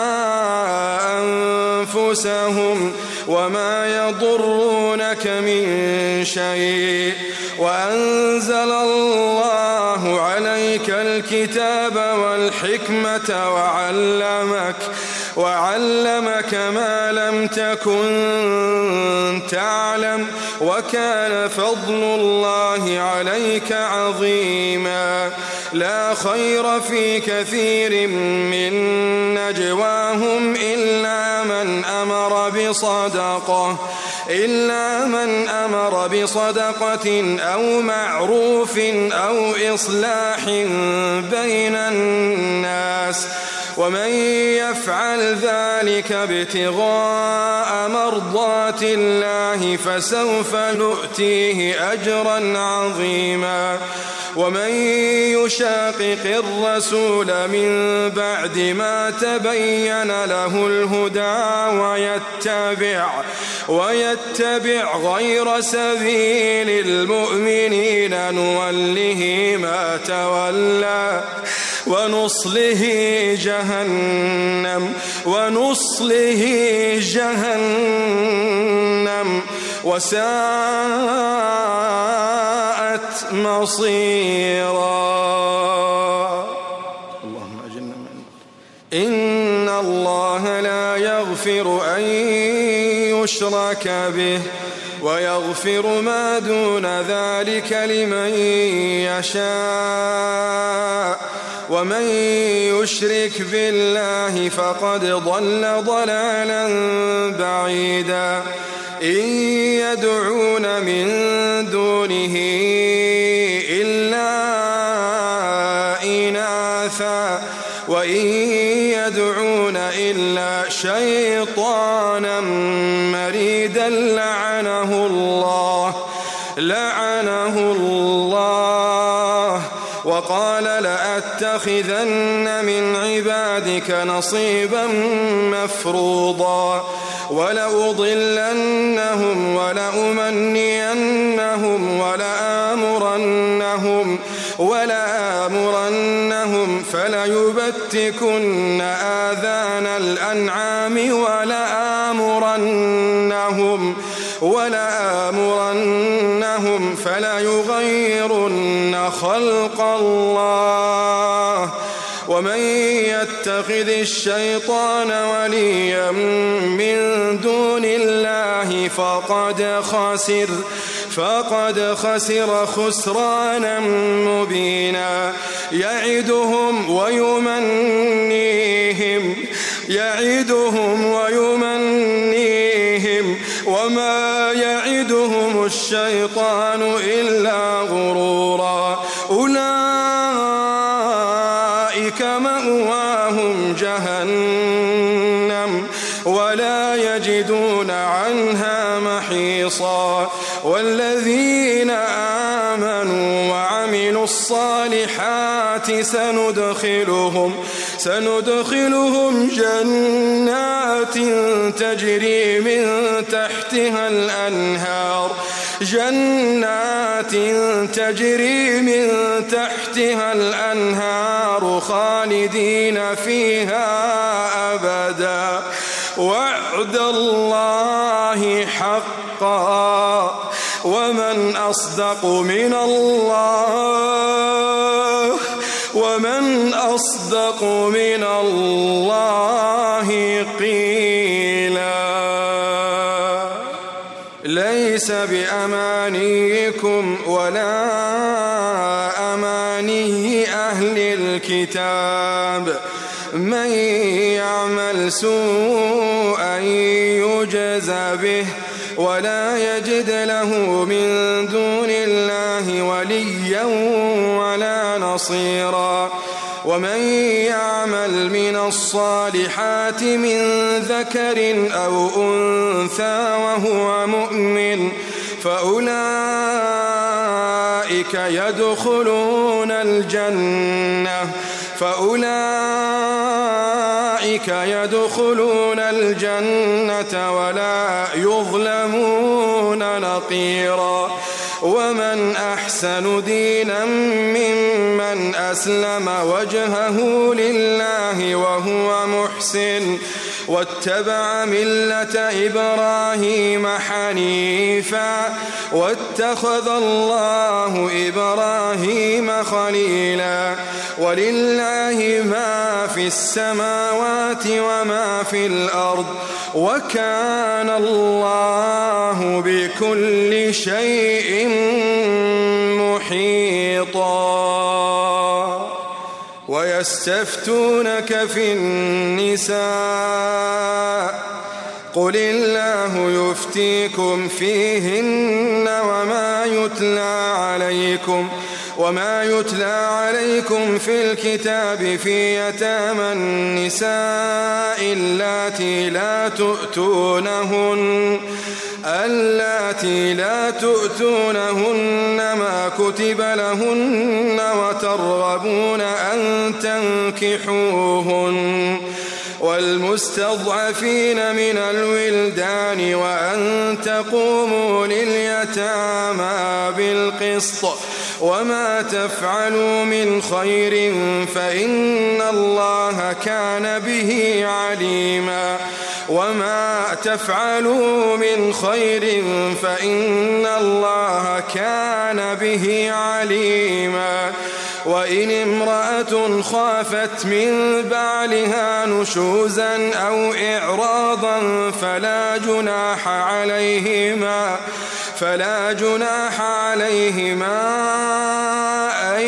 أنفسهم وما يضرونك من شيء وأنزل الله عليك الكتاب والحكمة وعلمك وعلمك ما لم تكن تعلم وكان فضل الله عليك عظيما لا خير في كثير من نجواهم إلا من أمر بصدقة إلا من أمر بصدقة أو معروف أو إصلاح بين الناس ومن يفعل ذلك ابتغاء مرضات الله فسوف نؤتيه أجرا عظيما ومن يشاقق الرسول من بعد ما تبين له الهدى ويتبع ويتبع غير سبيل المؤمنين نوله ما تولى ونصله جهنم ونصله جهنم وساءت مصيرا اللهم أجرنا من إن الله لا يغفر أن يشرك به ويغفر ما دون ذلك لمن يشاء ومن يشرك بالله فقد ضل ضلالا بعيدا إن يدعون من دونه إلا إناثا وإن يدعون إلا شيطانا مريدا لعنه الله لعنه الله وقال لأ لأتخذن من عبادك نصيبا مفروضا ولأضلنهم ولأمنينهم ولآمرنهم ولآمرنهم فليبتكن آذان الأنعام ولآمرنهم ولآمرنهم فليغيرن خلق الله ومن يتخذ الشيطان وليا من دون الله فقد خسر فقد خسر خسرانا مبينا يعدهم ويمنيهم يعدهم ويمنيهم وما يعدهم الشيطان إلا غرورا أولئك مأواهم جهنم ولا يجدون عنها محيصا والذين آمنوا وعملوا الصالحات سندخلهم سندخلهم جنات تجري من تحتها الأنهار جنات تجري من تحتها الأنهار خالدين فيها أبدا وعد الله حقا ومن أصدق من الله ومن أصدق من الله قيلا ليس بأمانيكم ولا أماني أهل الكتاب من يعمل سوءا يجز به ولا يجد له من دون الله وليا ولا نصيرا ومن يعمل من الصالحات من ذكر أو أنثى وهو مؤمن فأولئك يدخلون الجنة فأولئك يدخلون الجنة ولا يظلمون نقيرا ومن أحسن دينا ممن أسلم وجهه لله وهو محسن واتبع ملة إبراهيم حنيفا واتخذ الله إبراهيم خليلا ولله ما في السماوات وما في الأرض وكان الله بكل شيء محيطا ويستفتونك في النساء قل الله يفتيكم فيهن وما يتلى عليكم وما يتلى عليكم في الكتاب في يتامى النساء اللاتي لا تؤتونهن اللاتي لا تؤتونهن ما كتب لهن وترغبون أن تنكحوهن والمستضعفين من الولدان وأن تقوموا لليتامى بالقسط وما تفعلوا من خير فإن الله كان به عليما وما تفعلوا من خير فإن الله كان به عليما وإن امرأة خافت من بعلها نشوزا أو إعراضا فلا جناح عليهما فلا جناح عليهما أن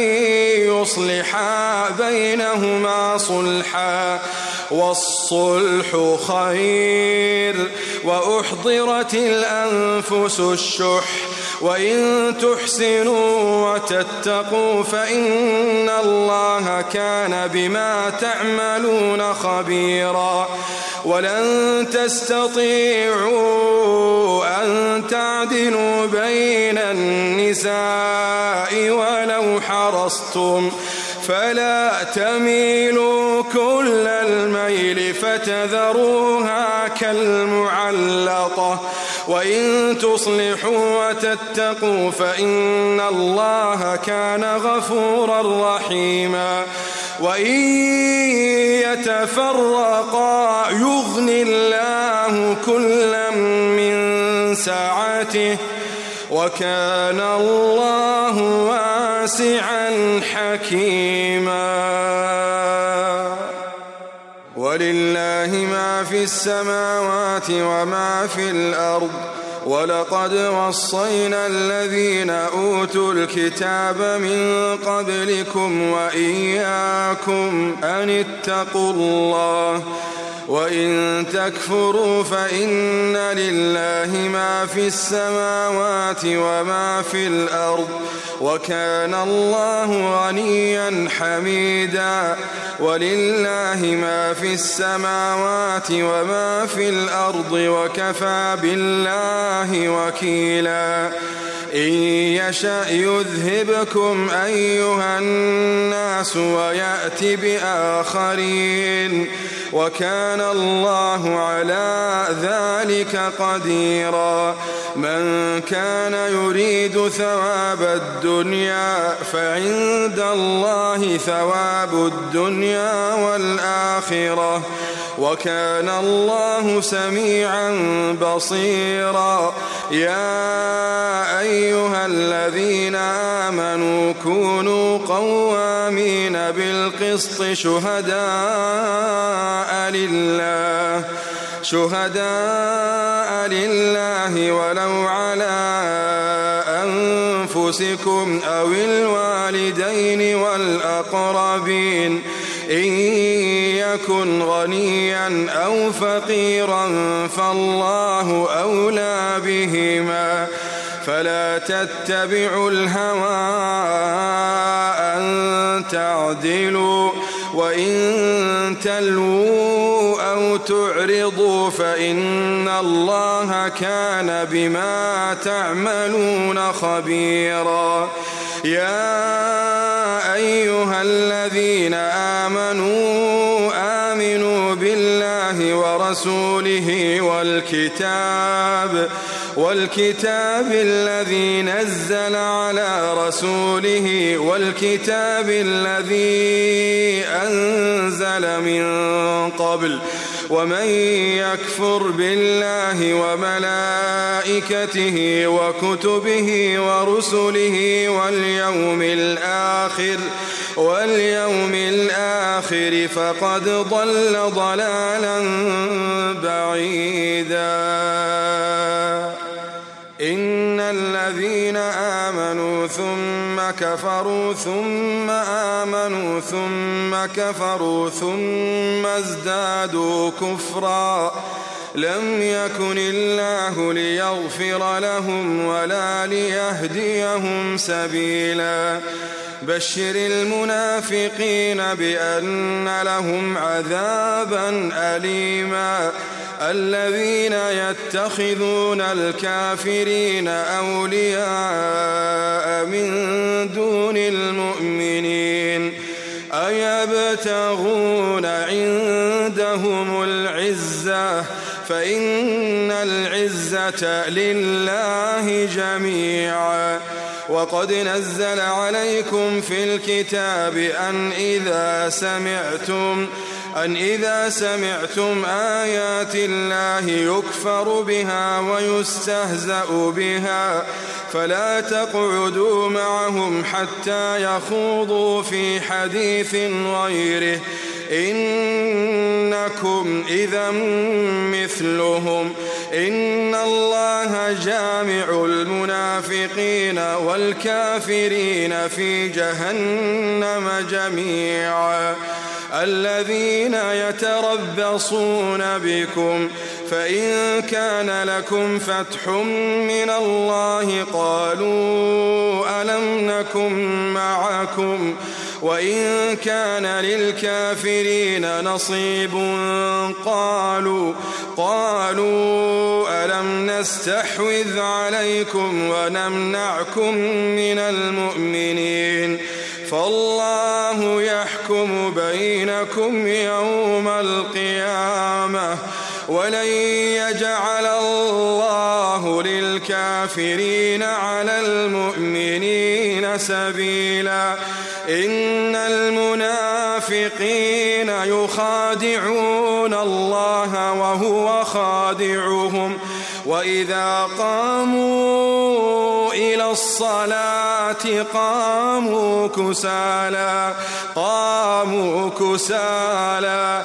يصلحا بينهما صلحا والصلح خير وأحضرت الأنفس الشح وإن تحسنوا وتتقوا فإن الله كان بما تعملون خبيرا ولن تستطيعوا أن تعدلوا بين النساء ولو حرصتم فلا تميلوا كل الميل فتذروها كالمعلقة وإن تصلحوا وتتقوا فإن الله كان غفورا رحيما وإن يتفرقا يغني الله كلا من سعته وكان الله واسعا حكيما ولله ما في السماوات وما في الأرض ولقد وصينا الذين أوتوا الكتاب من قبلكم وإياكم أن اتقوا الله وإن تكفروا فإن لله ما في السماوات وما في الأرض وكان الله غنيا حميدا ولله ما في السماوات وما في الأرض وكفى بالله وكيلا إن يشأ يذهبكم أيها الناس ويأت بآخرين وكان الله على ذلك قديرا من كان يريد ثواب الدنيا فعند الله ثواب الدنيا والآخرة وكان الله سميعا بصيرا يا أيها الذين آمنوا كونوا قوامين بالقسط شهداء لله شهداء لله ولو على أنفسكم أو الوالدين والأقربين إن يكن غنيا أو فقيرا فالله أولى بهما فلا تتبعوا الهوى أن تعدلوا وإن تلووا أو تعرضوا فإن الله كان بما تعملون خبيرا يا أيها الذين آمنوا آمنوا بالله ورسوله والكتاب والكتاب الذي نزل على رسوله والكتاب الذي أنزل من قبل ومن يكفر بالله وملائكته وكتبه ورسله واليوم الآخر واليوم الآخر فقد ضل ضلالا بعيدا إن الذين آمنوا ثم كفروا ثم آمنوا ثم كفروا ثم ازدادوا كفرا لم يكن الله ليغفر لهم ولا ليهديهم سبيلا بشر المنافقين بأن لهم عذابا أليما الذين يتخذون الكافرين أولياء من دون المؤمنين أيبتغون عندهم العزة فإن العزة لله جميعا وقد نزل عليكم في الكتاب أن إذا سمعتم أن إذا سمعتم آيات الله يكفر بها ويستهزأ بها فلا تقعدوا معهم حتى يخوضوا في حديث غيره إنكم إذا مثلهم إن الله جامع المنافقين والكافرين في جهنم جميعا الذين يتربصون بكم فإن كان لكم فتح من الله قالوا ألم نكن معكم وإن كان للكافرين نصيب قالوا قالوا ألم نستحوذ عليكم ونمنعكم من المؤمنين فالله عليكم يوم القيامة ولن يجعل الله للكافرين على المؤمنين سبيلا إن المنافقين يخادعون الله وهو خادعهم وإذا قاموا إلى الصلاة قاموا كسالى قاموا كسالى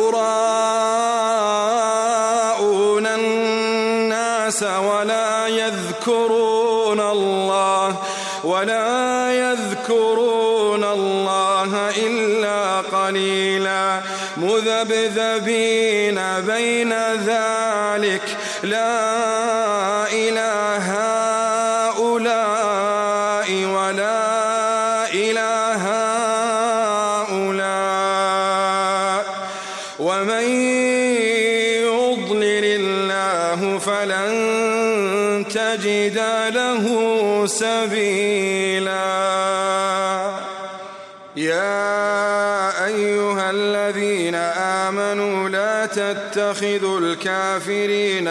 يراءون الناس ولا يذكرون الله ولا يذكرون الله إلا قليلا مذبذبين بين ذلك لا إله هؤلاء ولا إله هؤلاء ومن يضلل الله فلن تجد له سبيلا يا أيها الذين آمنوا لا تتخذوا الكافرين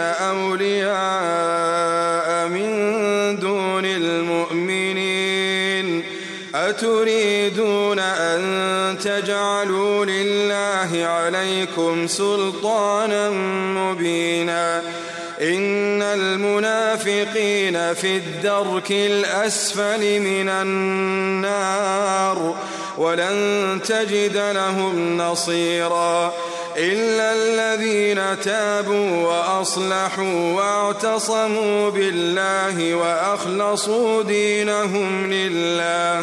أولياء من دون المؤمنين أتريدون أن تجعلوا لله عليكم سلطانا مبينا إن المنافقين في الدرك الأسفل من النار ولن تجد لهم نصيرا إلا الذين تابوا وأصلحوا واعتصموا بالله وأخلصوا دينهم لله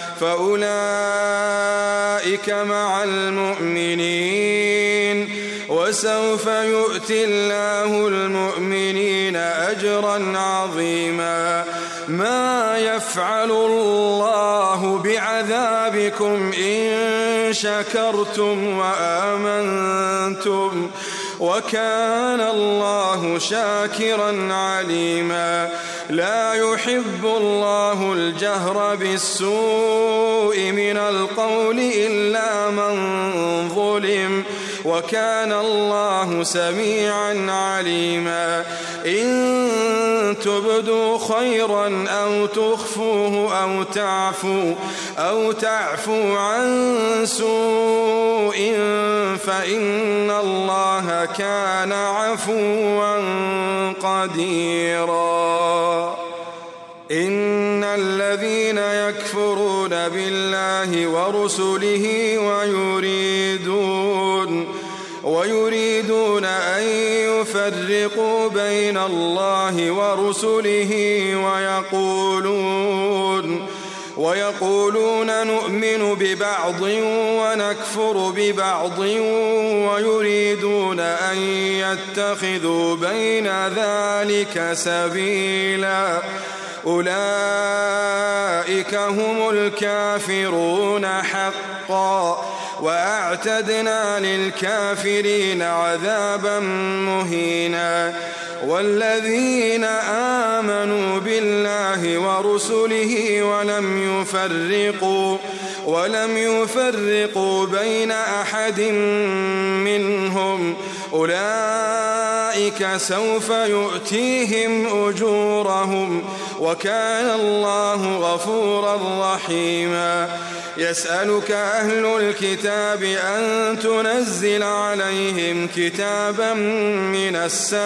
فأولئك مع المؤمنين وسوف يؤتي الله المؤمنين أجرا عظيما ما يفعل الله بعذابكم إن شكرتم وآمنتم وكان الله شاكرا عليما لا يحب الله الجهر بالسوء من القول إلا من ظلم وكان الله سميعا عليما إن تبدوا خيرا أو تخفوه أو تعفوا أو تعفوا عن سوء فإن الله كان عفوا قديرا إن الذين يكفرون بالله ورسله ويريدون ويريدون أن يفرقوا بين الله ورسله ويقولون ويقولون نؤمن ببعض ونكفر ببعض ويريدون أن يتخذوا بين ذلك سبيلا أولئك هم الكافرون حقا وأعتدنا للكافرين عذابا مهينا والذين آمنوا بالله ورسله ولم يفرقوا ولم يفرقوا بين أحد منهم أولئك سوف يؤتيهم أجورهم وكان الله غفورا رحيما يسألك أهل الكتاب أن تنزل عليهم كتابا من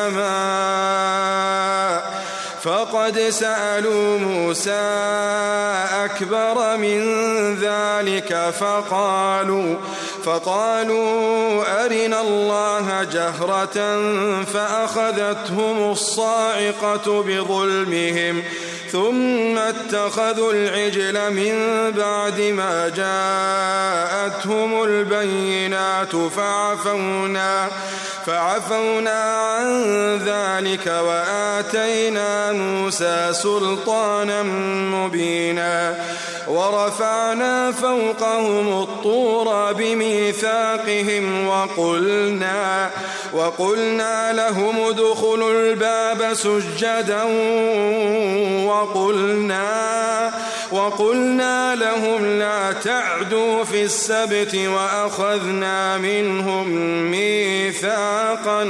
السماء فقد سألوا موسى أكبر من ذلك فقالوا فقالوا أرنا الله جهرة فأخذتهم الصاعقة بظلمهم ثم اتخذوا العجل من بعد ما جاءتهم البينات فعفونا فعفونا عن ذلك وآتينا موسى سلطانا مبينا ورفعنا فوقهم الطور بميثاقهم وقلنا وقلنا لهم ادخلوا الباب سجدا وقلنا وقلنا لهم لا تعدوا في السبت وأخذنا منهم ميثاقا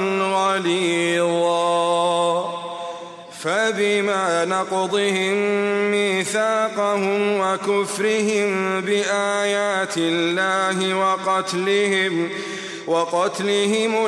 غليظا فبما نقضهم ميثاقهم وكفرهم بآيات الله وقتلهم وقتلهم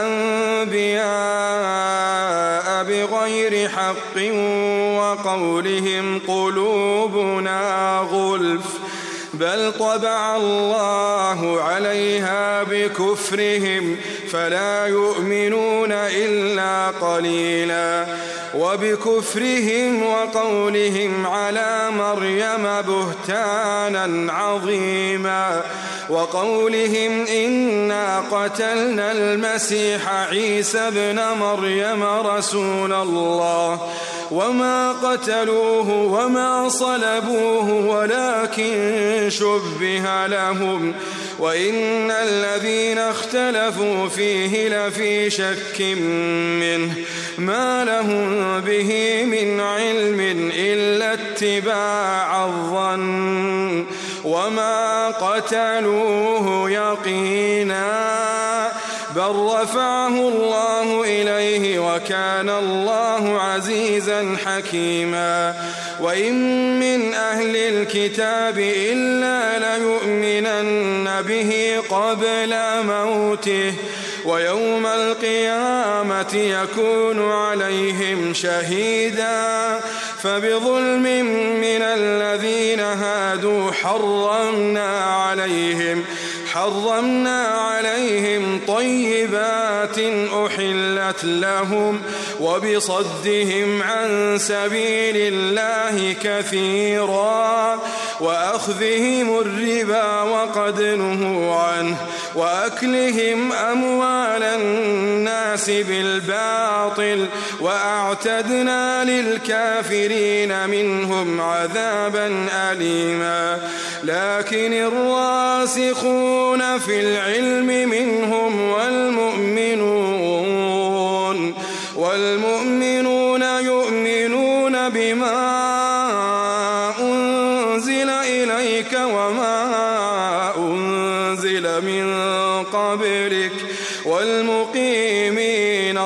الأنبياء بغير حق وقولهم قلوبنا غلف بل طبع الله عليها بكفرهم فلا يؤمنون إلا قليلا وبكفرهم وقولهم على مريم بهتانا عظيما وقولهم إنا قتلنا المسيح عيسى ابن مريم رسول الله وما قتلوه وما صلبوه ولكن شبه لهم وإن الذين اختلفوا فيه لفي شك منه ما لهم به من علم إلا اتباع الظن وما قتلوه يقينا بل رفعه الله إليه وكان الله عزيزا حكيما وإن من أهل الكتاب إلا ليؤمنن به قبل موته ويوم القيامة يكون عليهم شهيدا فبظلم من الذين هادوا حرمنا عليهم حرمنا عليهم طيبات أحلت لهم وبصدهم عن سبيل الله كثيرا وأخذهم الربا وقد نهوا عنه وأكلهم أموال الناس بالباطل وأعتدنا للكافرين منهم عذابا أليما لكن الراسخون في العلم منهم والمؤمنون والمؤمنون يؤمنون بما أنزل إليك وما أنزل من قبلك والمقيمين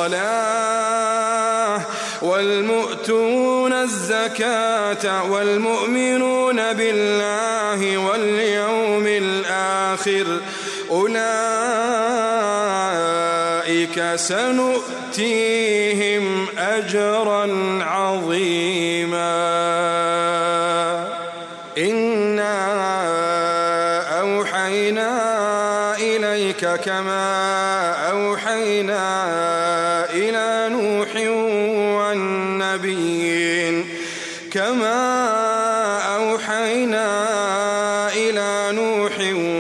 الصلاة والمؤتون الزكاة والمؤمنون بالله واليوم الآخر أولئك سنؤتيهم أجرا عظيما إنا أوحينا إليك كما أوحينا إلى نوح والنبيين كما أوحينا إلى نوح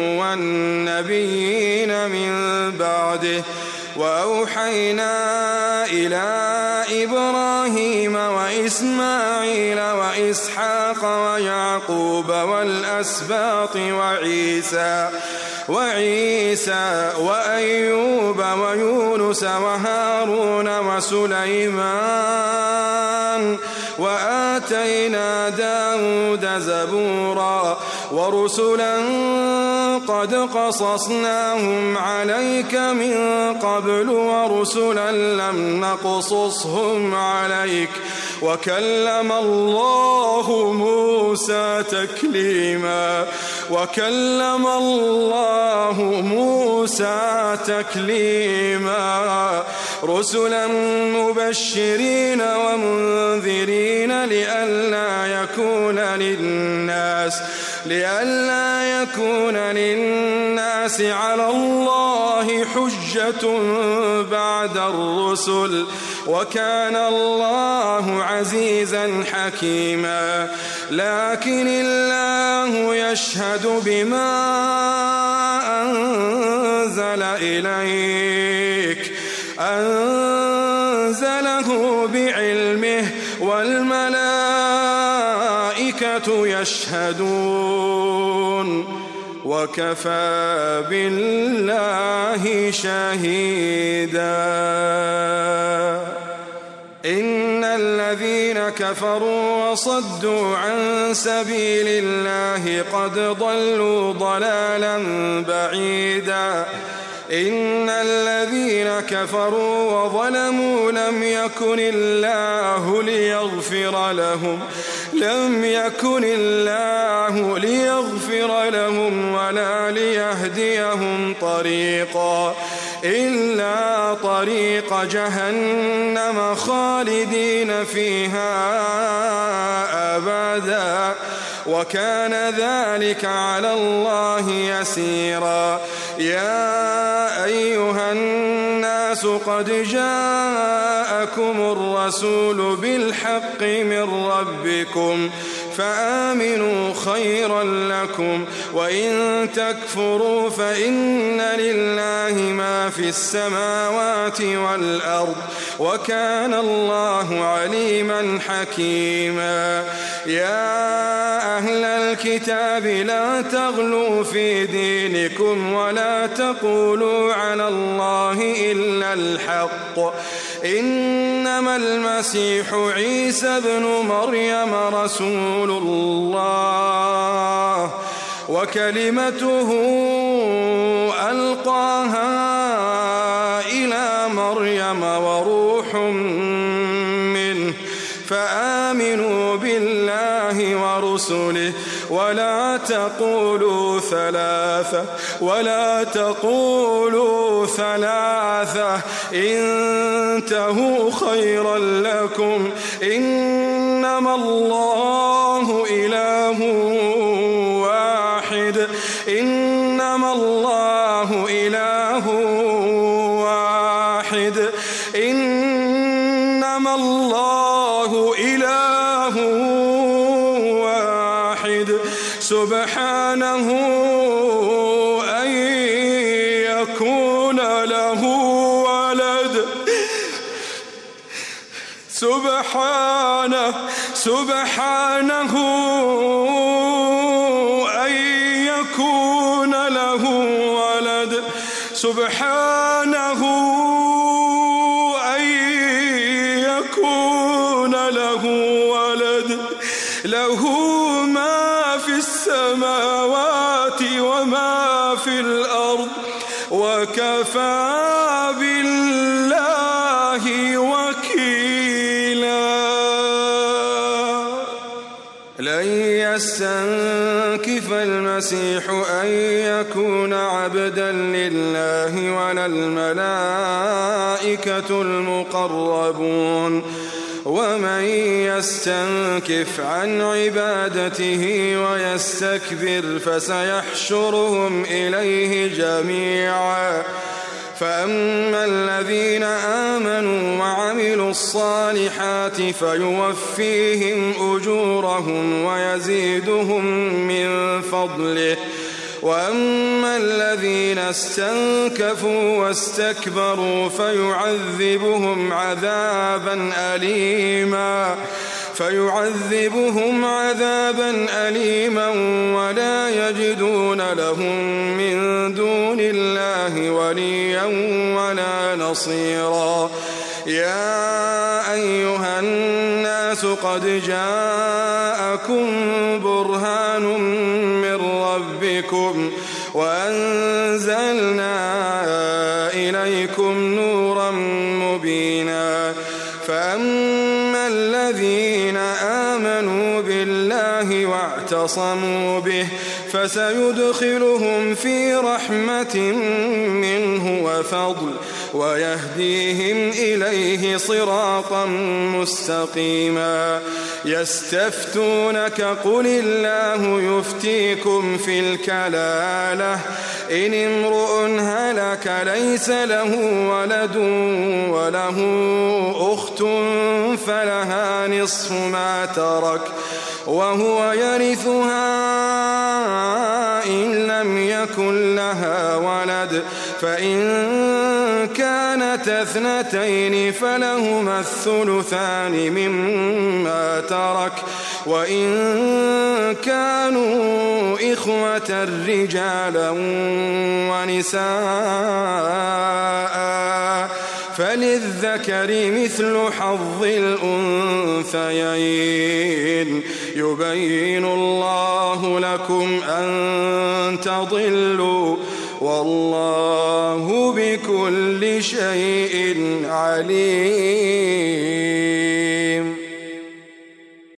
والنبيين من بعده وأوحينا إلى إبراهيم وإسماعيل وإسحاق ويعقوب والأسباط وعيسى وعيسى وأيوب ويونس وهارون وسليمان وآتينا داود زبورا ورسلا قد قصصناهم عليك من قبل ورسلا لم نقصصهم عليك وكلم الله موسى تكليما وكلم الله موسى تكليما رسلا مبشرين ومنذرين لئلا يكون للناس لئلا يكون للناس على الله حجة بعد الرسل وكان الله عزيزا حكيما لكن الله يشهد بما أنزل إليك أنزله بعلمه والملائكة يشهدون وكفى بالله شهيدا إن الذين كفروا وصدوا عن سبيل الله قد ضلوا ضلالا بعيدا إن الذين كفروا وظلموا لم يكن الله ليغفر لهم لم يكن الله ليغفر لهم ولا ليهديهم طريقا إلا طريق جهنم خالدين فيها أبدا وكان ذلك على الله يسيرا يا أيها الناس قد جاءكم الرسول بالحق من ربكم فآمنوا خيرا لكم وإن تكفروا فإن لله ما في السماوات والأرض وكان الله عليما حكيما يا أهل الكتاب لا تغلوا في دينكم ولا تقولوا على الله إلا الحق إنما المسيح عيسى ابن مريم رسول الله وكلمته ألقاها إلى مريم وروح منه فآمنوا بالله ورسله ولا تقولوا ثلاثة ولا تقولوا ثلاثة انتهوا خيرا لكم إنما الله إله واحد إنما الله إله واحد إنما الله إله واحد سبحانه أن يكون له ولد سبحانه سبحانه أن يكون له ولد سبحانه أن يكون له ولد له ما في السماوات وما في الأرض وكفى بالله وكيلا لن يستنكف المسيح أن يكون عبدا لله ولا الملائكة المقربون ومن يستنكف عن عبادته ويستكبر فسيحشرهم إليه جميعا فأما الذين آمنوا وعملوا الصالحات فيوفيهم أجورهم ويزيدهم من فضله وأما الذين استنكفوا واستكبروا فيعذبهم عذابا أليما فيعذبهم عذابا أليما ولا يجدون لهم من دون الله وليا ولا نصيرا يا أيها الناس قد جاءكم برهان من ربكم وأنزلنا إليكم نورا مبينا فأما الذين آمنوا بالله واعتصموا به فسيدخلهم في رحمة منه وفضل ويهديهم إليه صراطا مستقيما يستفتونك قل الله يفتيكم في الكلالة إن امرؤ هلك ليس له ولد وله أخت فلها نصف ما ترك وهو يرثها إن لم يكن لها ولد فإن كانت اثنتين فلهما الثلثان مما ترك وإن كانوا إخوة رجالا ونساء فللذكر مثل حظ الأنثيين يبين الله لكم أن تضلوا والله بكل شيء عليم.